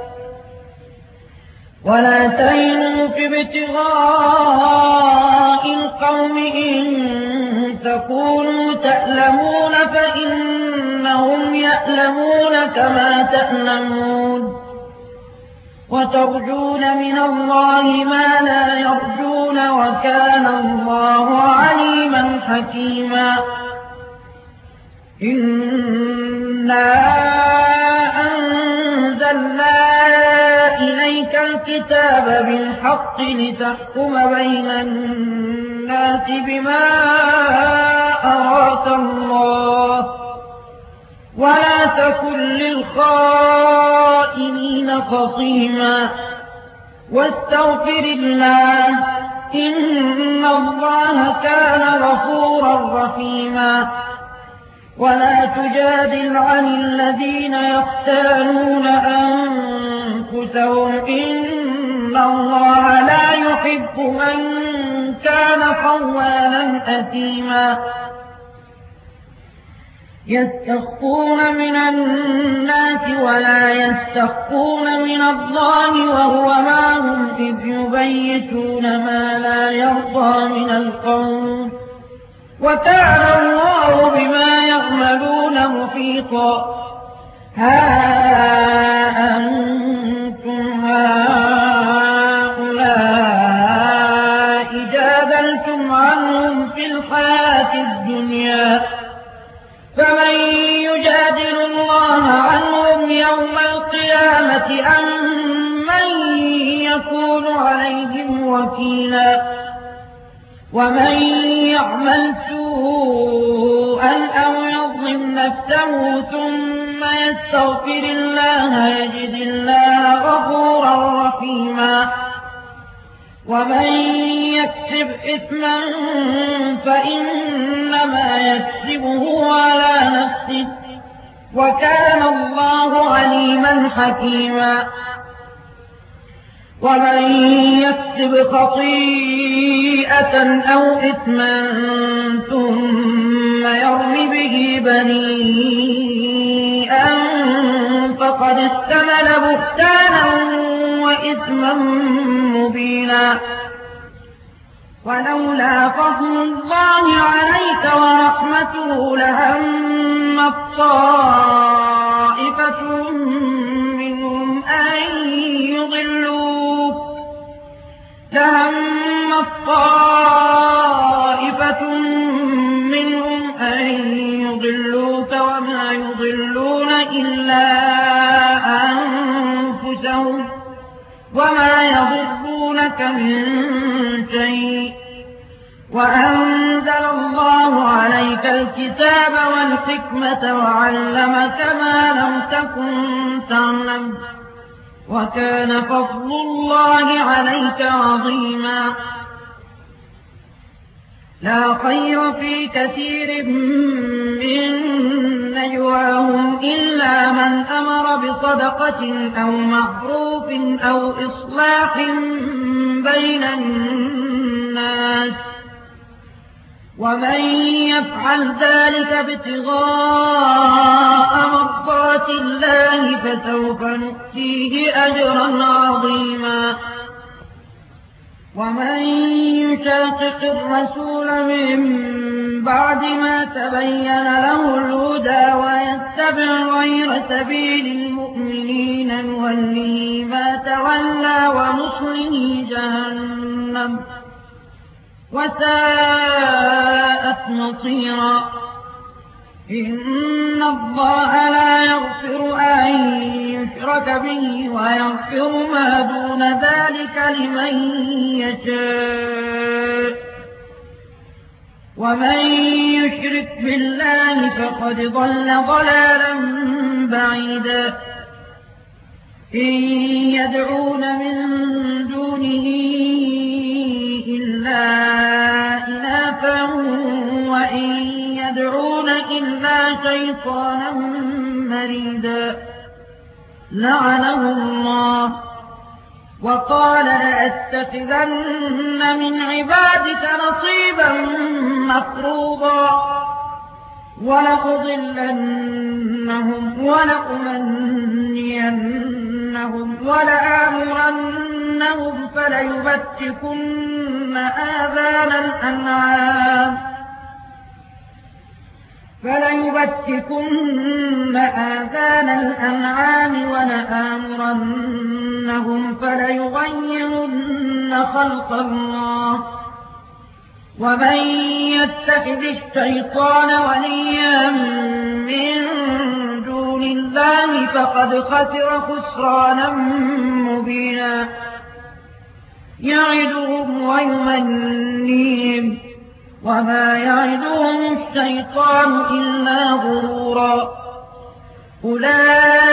ولا تهنوا في ابتغاء القوم إن تكونوا تألمون فإنهم يألمون كما تألمون وترجون من الله ما لا يرجون وكان الله عليما حكيما إنا أنزلنا إليك الكتاب بالحق لتحكم بين الناس بما أراك الله ولا تكن للخائنين خصيما واستغفر الله إن الله كان غفورا رحيما ولا تجادل عن الذين يختانون أنفسهم إن الله لا يحب من كان خوانا أثيما يستخفون من الناس ولا يستخفون من الله وهو معهم إذ يبيتون ما لا يرضى من القول وكان الله بما يعملون محيطا ها أنتم هؤلاء جادلتم عنهم في الحياة الدنيا فمن يجادل الله عنهم يوم القيامة أم من يكون عليهم وكيلا ومن يعمل سوءا أو يظلم نفسه ثم يستغفر الله يجد الله غفورا رحيما ومن يكسب إثما فإنما يكسبه على نفسه وكان الله عليما حكيما ومن يكسب خطيئة أو إثما ثم يرم به بريئا فقد احتمل بهتانا وإثما مبينا ولولا فضل الله عليك ورحمته لهم طائفة منهم أن يضلوك لهم طائفة منهم أن يضلوك وما يضلون إلا أنفسهم وما يضرونك من شيء وأنزل الله عليك الكتاب والحكمة وعلمك ما لم تكن تعلم وكان فضل الله عليك عظيما لا خير في كثير من نجواهم إلا من أمر بصدقة أو معروف أو إصلاح بين الناس ومن يفعل ذلك ابتغاء مرضات الله فسوف نؤتيه أجرا عظيما ومن يشاقق الرسول من بعد ما تبين له الهدى ويتبع غير سبيل المؤمنين نوله ما تولى ونصله جهنم وساءت مصيرا إن الله لا يغفر أن يشرك به ويغفر ما دون ذلك لمن يشاء ومن يشرك بالله فقد ضل ضلالا بعيدا إن يدعون من دونه إلا إناثا وإن يدعون إلا شيطانا مريدا لعنه الله وقال لأتخذن من عبادك نصيبا مفروضا ولأضلنهم ولأمنينهم ولآمرنهم فليبتكن آذان الأنعام فليبتكن آذان الأنعام ولآمرنهم فليغيرن خلق الله ومن يتخذ الشيطان وليا من دون الله فقد خسر خسرانا مبينا يعدهم ويمنيهم وما يعدهم الشيطان إلا غرورا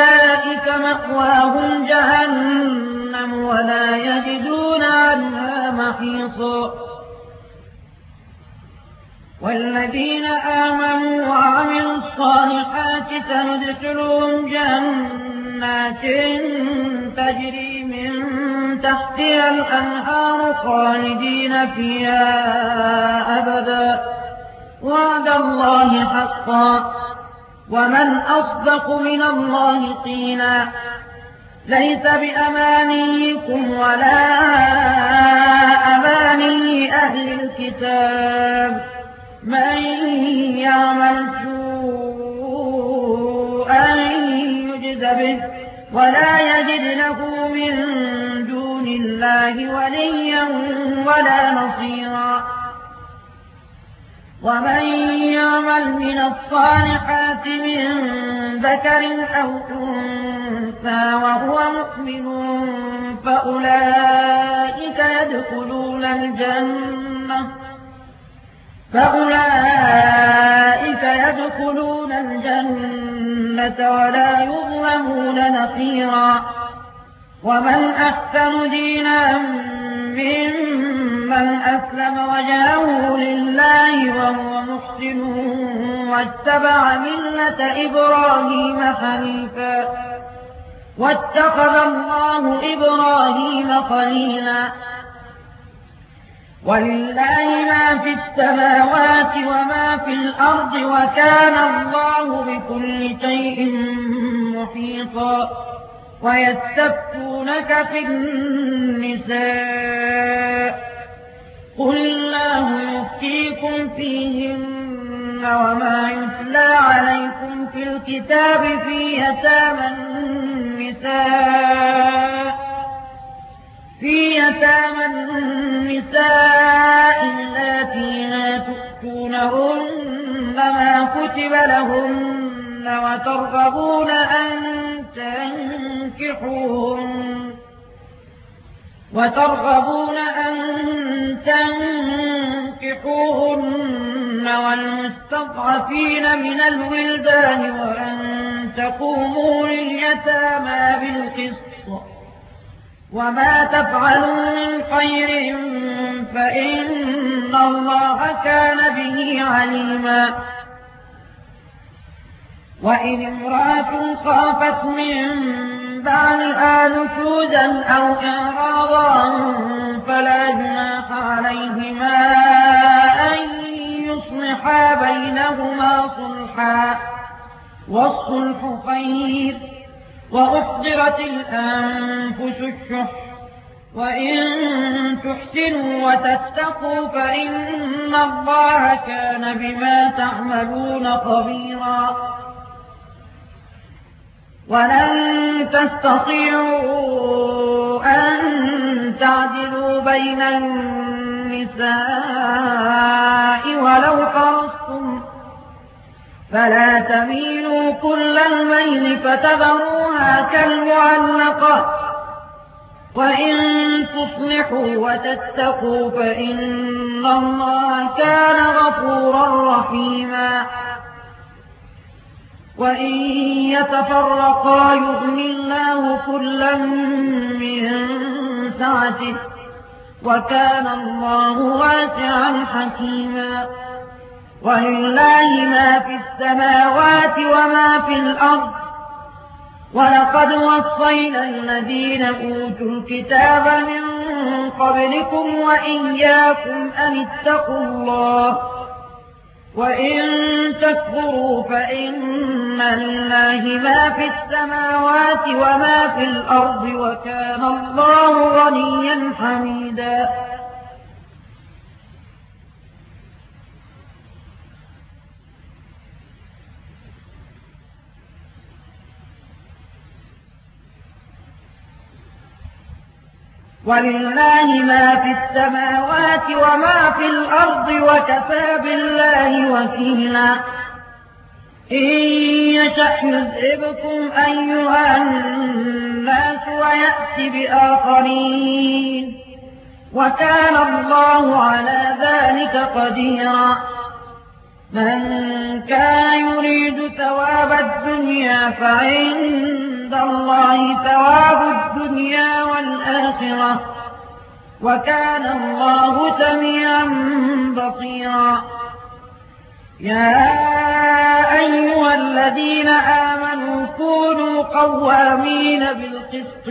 أولئك مأواهم جهنم ولا يجدون عنها محيصا. والذين آمنوا وعملوا الصالحات سندخلهم جنات تجري من تحتها الأنهار خالدين فيها أبدا وعد الله حقا ومن أصدق من الله قيلا. ليس بأمانيكم ولا أماني أهل الكتاب من يعمل سوءا يجز به ولا يجد له من دون الله وليا ولا نصيرا. ومن يعمل من الصالحات من ذكر أو أنثى وهو مؤمن فأولئك يدخلون الجنة فأولئك يدخلون الجنة ولا يظلمون نقيرا. ومن أحسن دينا ممن أسلم وجهه لله وهو محسن واتبع ملة إبراهيم حنيفا واتخذ الله إبراهيم خليلا. ولله ما في السماوات وما في الأرض وكان الله بكل شيء محيطا. ويستفتونك في النساء قل الله يفتيكم فيهن وما يتلى عليكم في الكتاب في يتامى النساء في يتامى النساء اللاتي لا تؤتونهن ما كتب لهن وترغبون أن تنكحوهن وترغبون أن تنكحوهن والمستضعفين من الولدان وأن تقوموا لليتامى بالقسط وما تفعلوا من خير فإن الله كان به عليما. وإن امرأة خافت من بعلها نشوزا أو إعراضا فلا جناح عليهما أن يصلحا بينهما صلحا والصلح خير. وأحضرت الأنفس الشح وإن تحسنوا وتتقوا فإن الله كان بما تعملون خبيرا. ولن تستطيعوا أن تعدلوا بين النساء ولو حرصتم فلا تميلوا كل الميل فتذروها كالمعلقة. وإن تصلحوا وتتقوا فإن الله كان غفورا رحيما. وإن يتفرقا يغني الله كلا من سعته وكان الله واسعا حكيما. ولله ما في السماوات وما في الأرض ولقد وصينا الذين أوتوا الكتاب من قبلكم وإياكم أن اتقوا الله وإن تكفروا فإن لله ما في السماوات وما في الأرض وكان الله غنيا حميدا. ولله ما في السماوات وما في الأرض وكفى بالله وكيلا. إن يشأ يذهبكم أيها الناس ويأتي بآخرين وكان الله على ذلك قديرا. من كان يريد ثواب الدنيا فعند الله ثواب الدنيا والآخرة وكان الله سميعا بصيرا. يا أيها الذين آمنوا كونوا قوامين بالقسط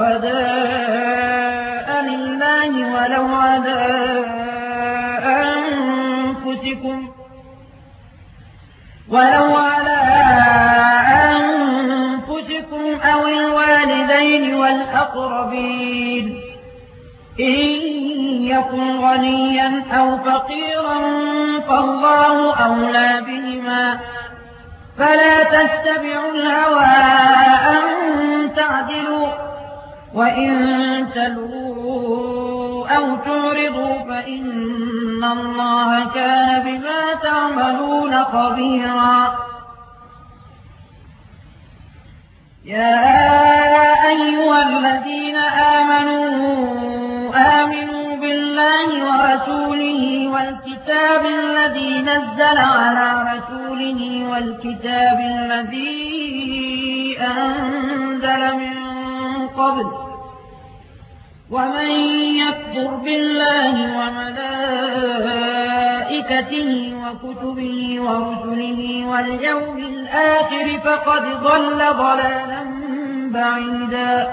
شهداء لله ولو على أنفسكم ولو على أنفسكم أو الوالدين والأقربين إن يكن غنيا أو فقيرا فالله أولى بهما فلا تتبعوا الهوى أن تعدلوا وإن تلووا أو تعرضوا فإن الله كان بما تعملون خبيرا. يا أيها الذين آمنوا آمنوا بالله ورسوله والكتاب الذي نزل على رسوله والكتاب الذي أنزل من قبل ومن يكفر بالله وملائكته وكتبه ورسله واليوم الآخر فقد ضل ضلالا بعيدا.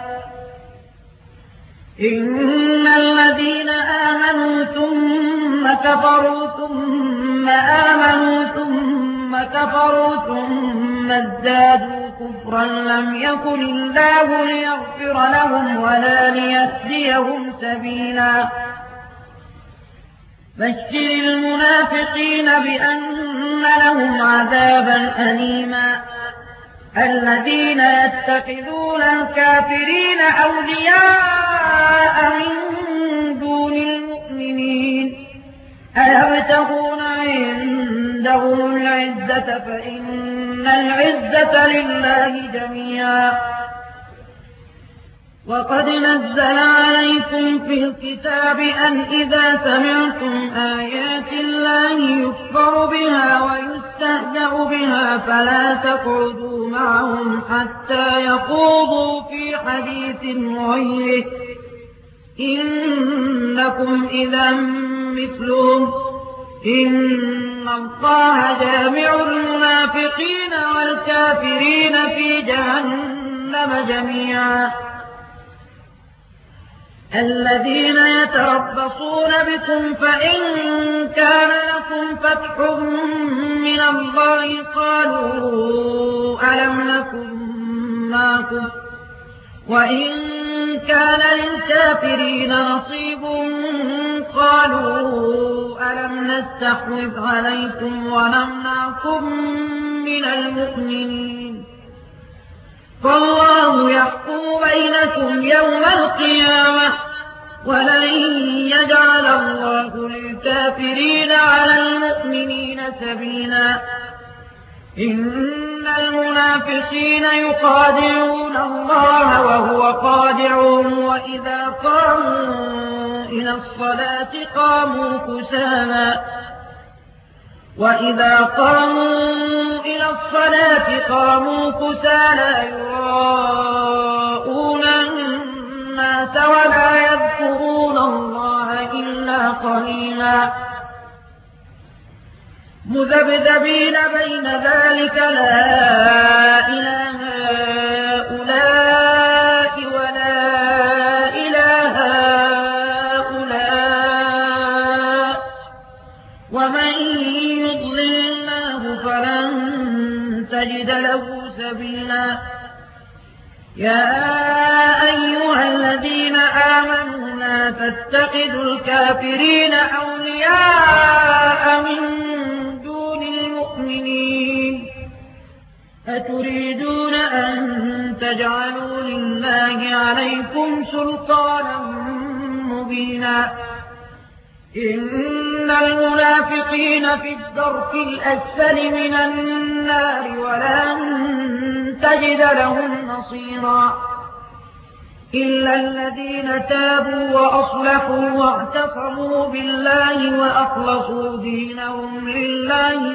إن الذين آمنوا ثم كفروا ثم آمنوا ثم كفروا ثم ازدادوا كفرا لم يكن الله ليغفر لهم ولا ليهديهم سبيلا. بشر المنافقين بأن لهم عذابا أليما. الذين يتخذون الكافرين أولياء من دون المؤمنين أيبتغون عندهم العزة فإن العزة لله جميعا. وقد نزل عليكم في الكتاب أن إذا سمعتم آيات الله يكفر بها ويستهزأ بها فلا تقعدوا معهم حتى يخوضوا في حديث غيره إنكم إذا مثلهم إن الله جامع المنافقين والكافرين في جهنم جميعا. الذين يتربصون بكم فإن كان لكم فتح من الله قالوا ألم نكن معكم وإن كان للكافرين نصيب قالوا ألم نستحوذ عليكم ونمنعكم من المؤمنين فالله يحكم بينكم يوم القيامة ولن يجعل الله للكافرين على المؤمنين سبيلا. إن المنافقين يخادعون الله وهو خادعهم وإذا قاموا إلى الصلاة قاموا كسالى وإذا قاموا إلى الصلاة قاموا كسالى يراءون الناس ولا يذكرون الله إلا قليلا. مذبذبين بين ذلك لا إله هؤلاء ولا إله هؤلاء ومن يضلل الله فلن تجد له سبيلا. يا أيها الذين آمنوا لا تتخذوا الكافرين أولياء من دون المؤمنين أتريدون أن تجعلوا لله عليكم سلطانا مبينا. إن المنافقين في الدرك الأسفل من النار ولن تجد لهم نصيرا إلا الذين تابوا وأصلحوا واعتصموا بالله وأخلصوا دينهم لله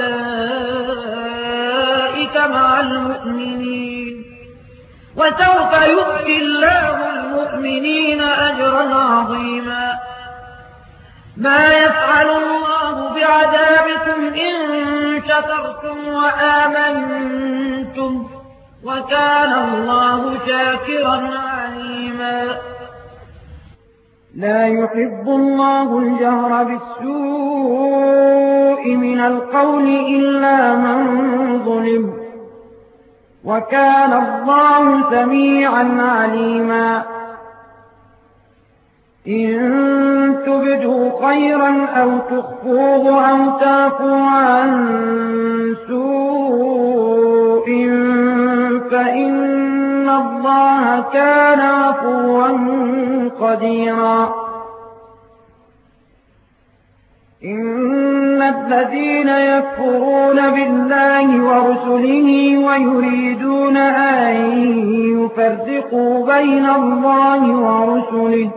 فأولئك مع المؤمنين وسوف يؤتي الله المؤمنين أجرا عظيما. ما يفعل الله بعذابكم إن شكرتم وآمنتم وكان الله شاكرا عليما لا يحب الله الجهر بالسوء من القول إلا من ظلم وكان الله سميعا عليما إن تبدوا خيرا أو تخفوه أو تعفوا عن سوء فإن الله كان عفوا قديرا إن الذين يكفرون بالله ورسله ويريدون أن يفرقوا بين الله ورسله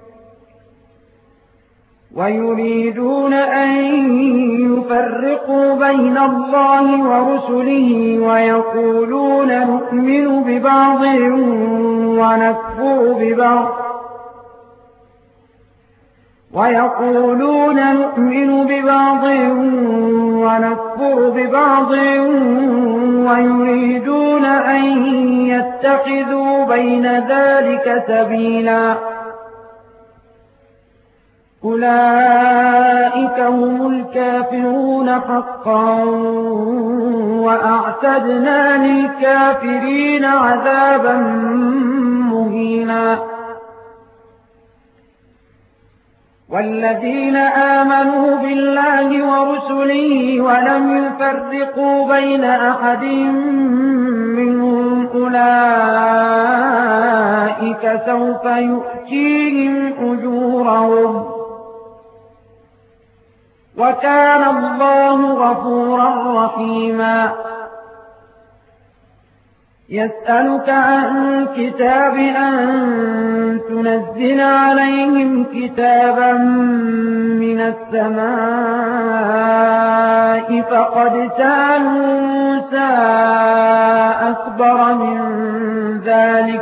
ويريدون أن يفرقوا بين الله ورسله ويقولون نؤمن ببعض ونكفر ببعض ويقولون نؤمن ببعض ونكفر ببعض ويريدون أن يتخذوا بين ذلك سبيلا أولئك هم الكافرون حقا وأعتدنا للكافرين عذابا مهينا والذين آمنوا بالله ورسله ولم يفرقوا بين أحد منهم أولئك سوف يؤتيهم أجورهم وكان الله غفورا رحيما يسألك عن كتاب أن تنزل عليهم كتابا من السماء فقد سألوا موسى أكبر من ذلك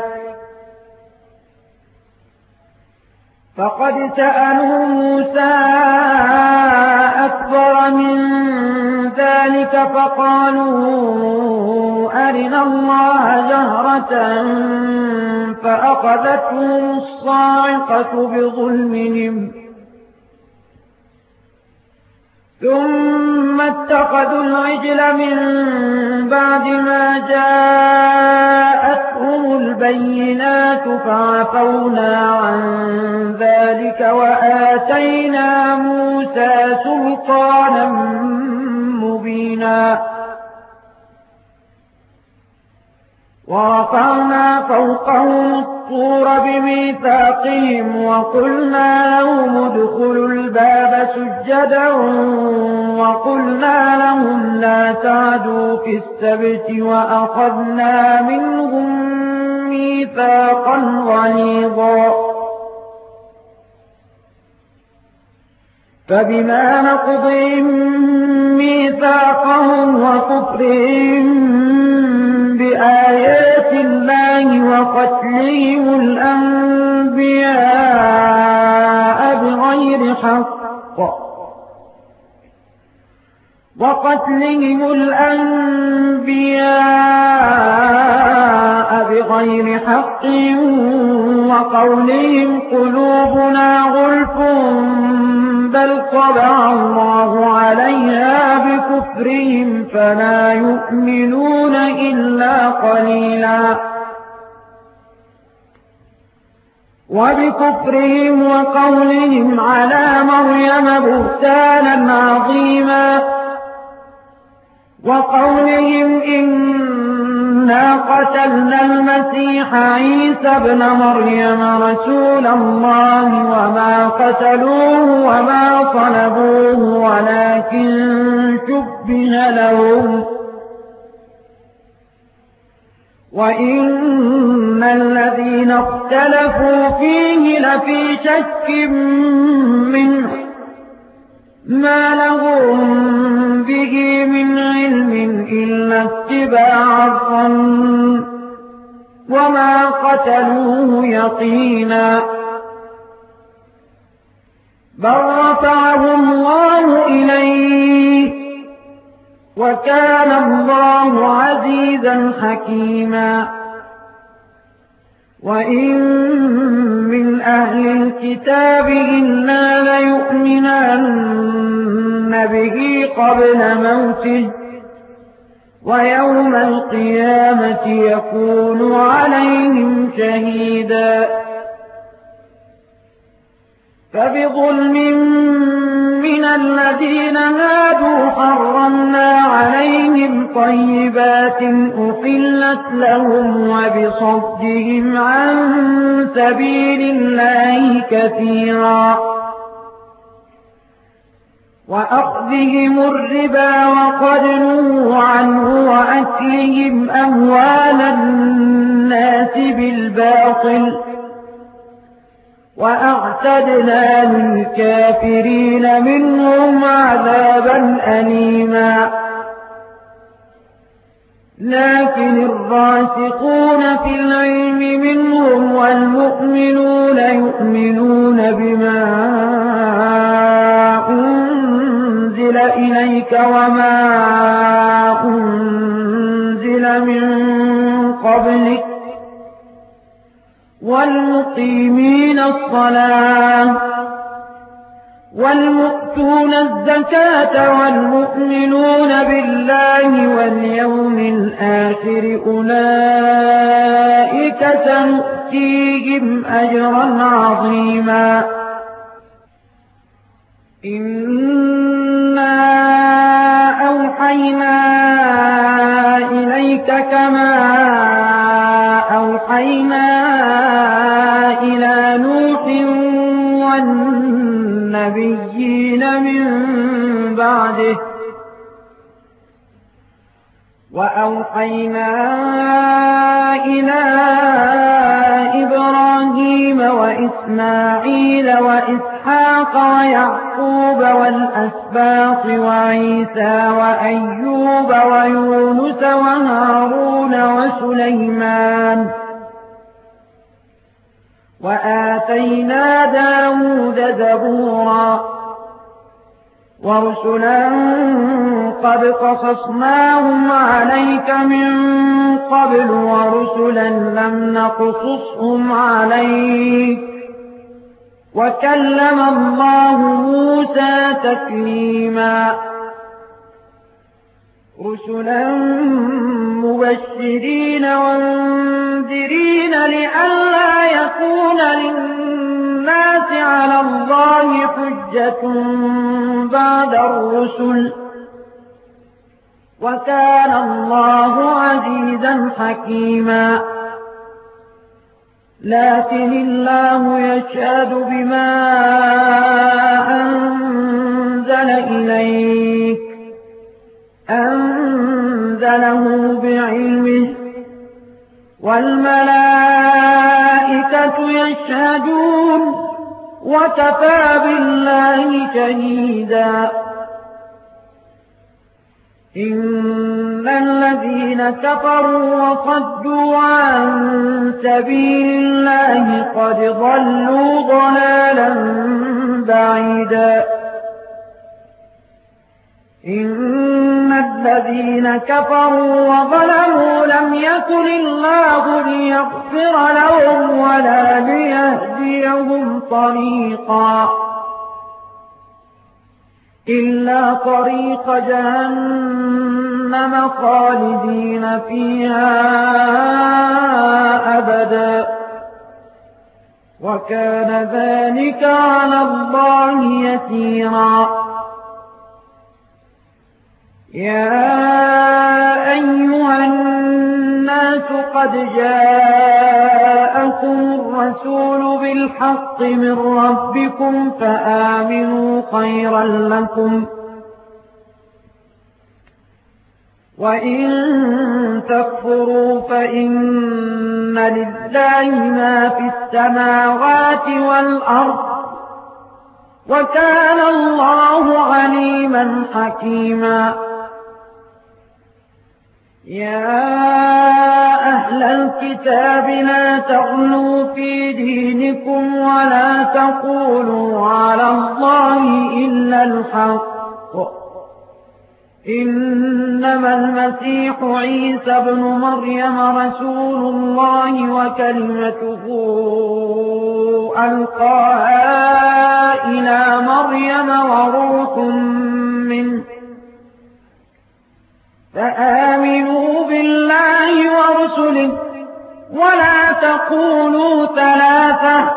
فقد سألوا موسى أكبر من ذلك فقالوا أرنا الله جهرة فأخذتهم الصاعقة بظلمهم ثم اتخذوا العجل من بعد ما جاءتهم البينات فعفونا عن ذلك وآتينا موسى سلطانا مبينا ورفعنا فوقهم الطور بميثاقهم وقلنا لهم ادخلوا الباب سجدا وقلنا لهم لا تعدوا في السبت وأخذنا منهم ميثاقا غليظا فبما نقضهم ميثاقهم وكفرهم بآيات الله وقتلهم الأنبياء بغير حق وقتلهم الأنبياء بغير حق وقولهم قلوبنا غلف بل طبع الله عليها بكفرهم فلا يؤمنون إلا قليلا وبكفرهم وقولهم على مريم بهتانا عظيما وقولهم إنا قتلنا المسيح عيسى ابن مريم رسول الله وما قتلوه وما صلبوه ولكن شبه لهم وإن الذين اختلفوا فيه لفي شك منه ما لهم به من علم إلا اتباع الظن وما قتلوه يقينا بل رفعه الله إليه وكان الله عزيزا حكيما وإن من أهل الكتاب إلا ليؤمنن به قبل موته ويوم القيامة يكون عليهم شهيدا فبظلم من الذين هادوا حرمنا عليهم طيبات أحلت لهم وبصدهم عن سبيل الله كثيرا وأخذهم الربا وقد نهوا عنه وأكلهم أموال الناس بالباطل وأعتدنا للكافرين منهم عذابا أليما لكن الراسخون في العلم منهم والمؤمنون يؤمنون بما أنزل إليك وما أنزل من قبلك والمقيمين الصلاة والمؤتون الزكاة والمؤمنون بالله واليوم الآخر أولئك سنؤتيهم أجرا عظيما إنا أوحينا إليك كما أوحينا إلى نوح والنبيين من بعده وأوحينا إلى إبراهيم وإسماعيل وإسحاق ويعقوب والأسباط وعيسى وأيوب ويونس وهارون وسليمان وآتينا داود زبورا ورسلا قد قصصناهم عليك من قبل ورسلا لم نقصصهم عليك وكلم الله موسى تكليما رسلا مبشرين ومنذرين لئلا يكون للناس على الله حجة بعد الرسل وكان الله عزيزا حكيما لكن الله يشهد بما أنزل إليك أنزله بعلمه والملائكة يشهدون وكفى بالله شهيدا إن الذين كفروا وصدوا عن سبيل الله قد ضلوا ضلالا بعيدا إن الذين كفروا وظلموا لم يكن الله ليغفر لهم ولا ليهديهم طريقا إلا طريق جهنم خالدين فيها أبدا وكان ذلك على الله يسيرا يا أيها الناس قد جاءكم الرسول بالحق من ربكم فآمنوا خيرا لكم وإن تكفروا فإن لله ما في السماوات والأرض وكان الله عليما حكيما يا أهل الكتاب لا تغلوا في دينكم ولا تقولوا على الله الله إلا الحق. إنما المسيح عيسى ابن مريم رسول الله وكلمته ألقاها إلى مريم وروح منه، فآمنوا بالله ورسله ولا تقولوا ثلاثة،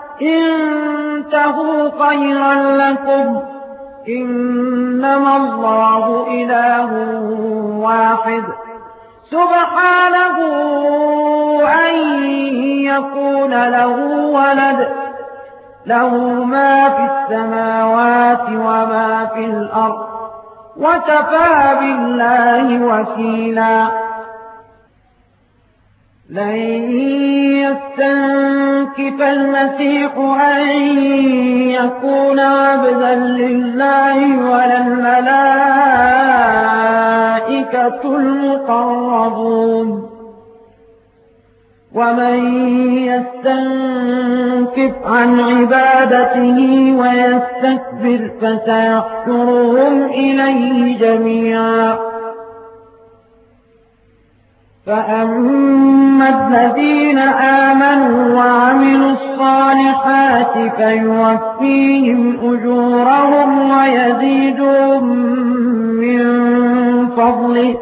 انتهوا خيرا لكم، إنما الله إله واحد سبحانه أن يكون له ولد، له ما في السماوات وما في الأرض، وكفى بالله وكيلا. لن يستنكف المسيح أن يكون عبدا لله ولا الملائكة المقربون، ومن يستنكف عن عبادته ويستكبر فسيحشرهم إليه جميعا. فأما الذين آمنوا وعملوا الصالحات فيوفيهم أجورهم ويزيدهم من فضله،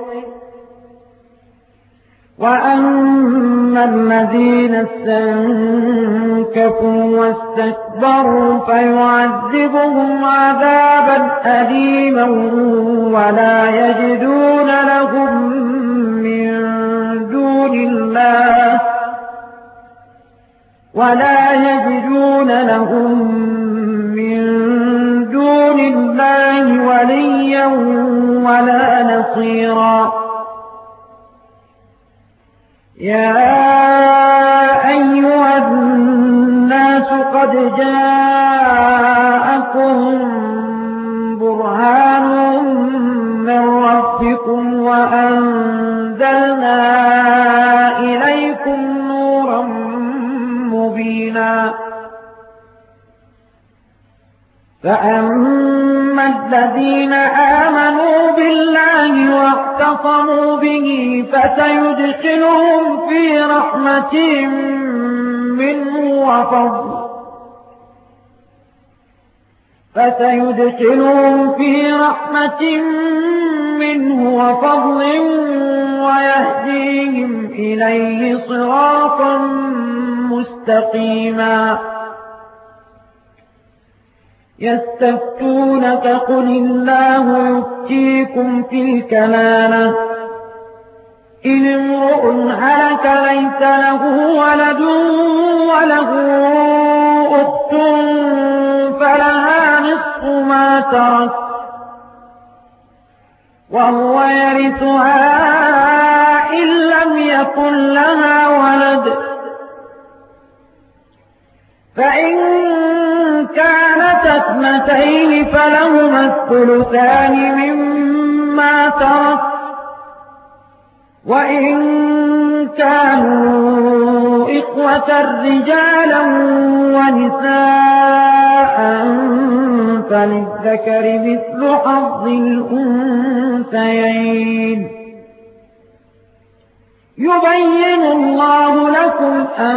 وأما الذين استنكفوا واستكبروا فيعذبهم عذابا أليما ولا يجدون لهم من دون الله ولا يجدون لهم من دون الله وليا ولا نصيرا. يا أيها الناس قد جاءكم برهان من ربكم وأنزلنا إليكم نورا مبينا. فأما الذين آمنوا بالله واعتصموا به فسيدخلهم في رحمة منه وفضل فسيدخلهم في رحمة منه وفضل ويهديهم إليه صراطا مستقيما. يستفتونك قل الله يفتيكم في الكلالة إن امرؤ هلك ليس له ولد وله أخت فلها نصف ما ترك وهو يرثها إن لم يكن لها ولد، فإن كانت اثنتين فلهما الثلثان مما ترك، وإن كانوا إخوة رجالا ونساء فللذكر مثل حظ الأنثيين. يبين الله لكم أن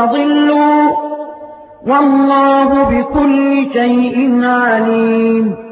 تضلوا والله بكل شيء عليم.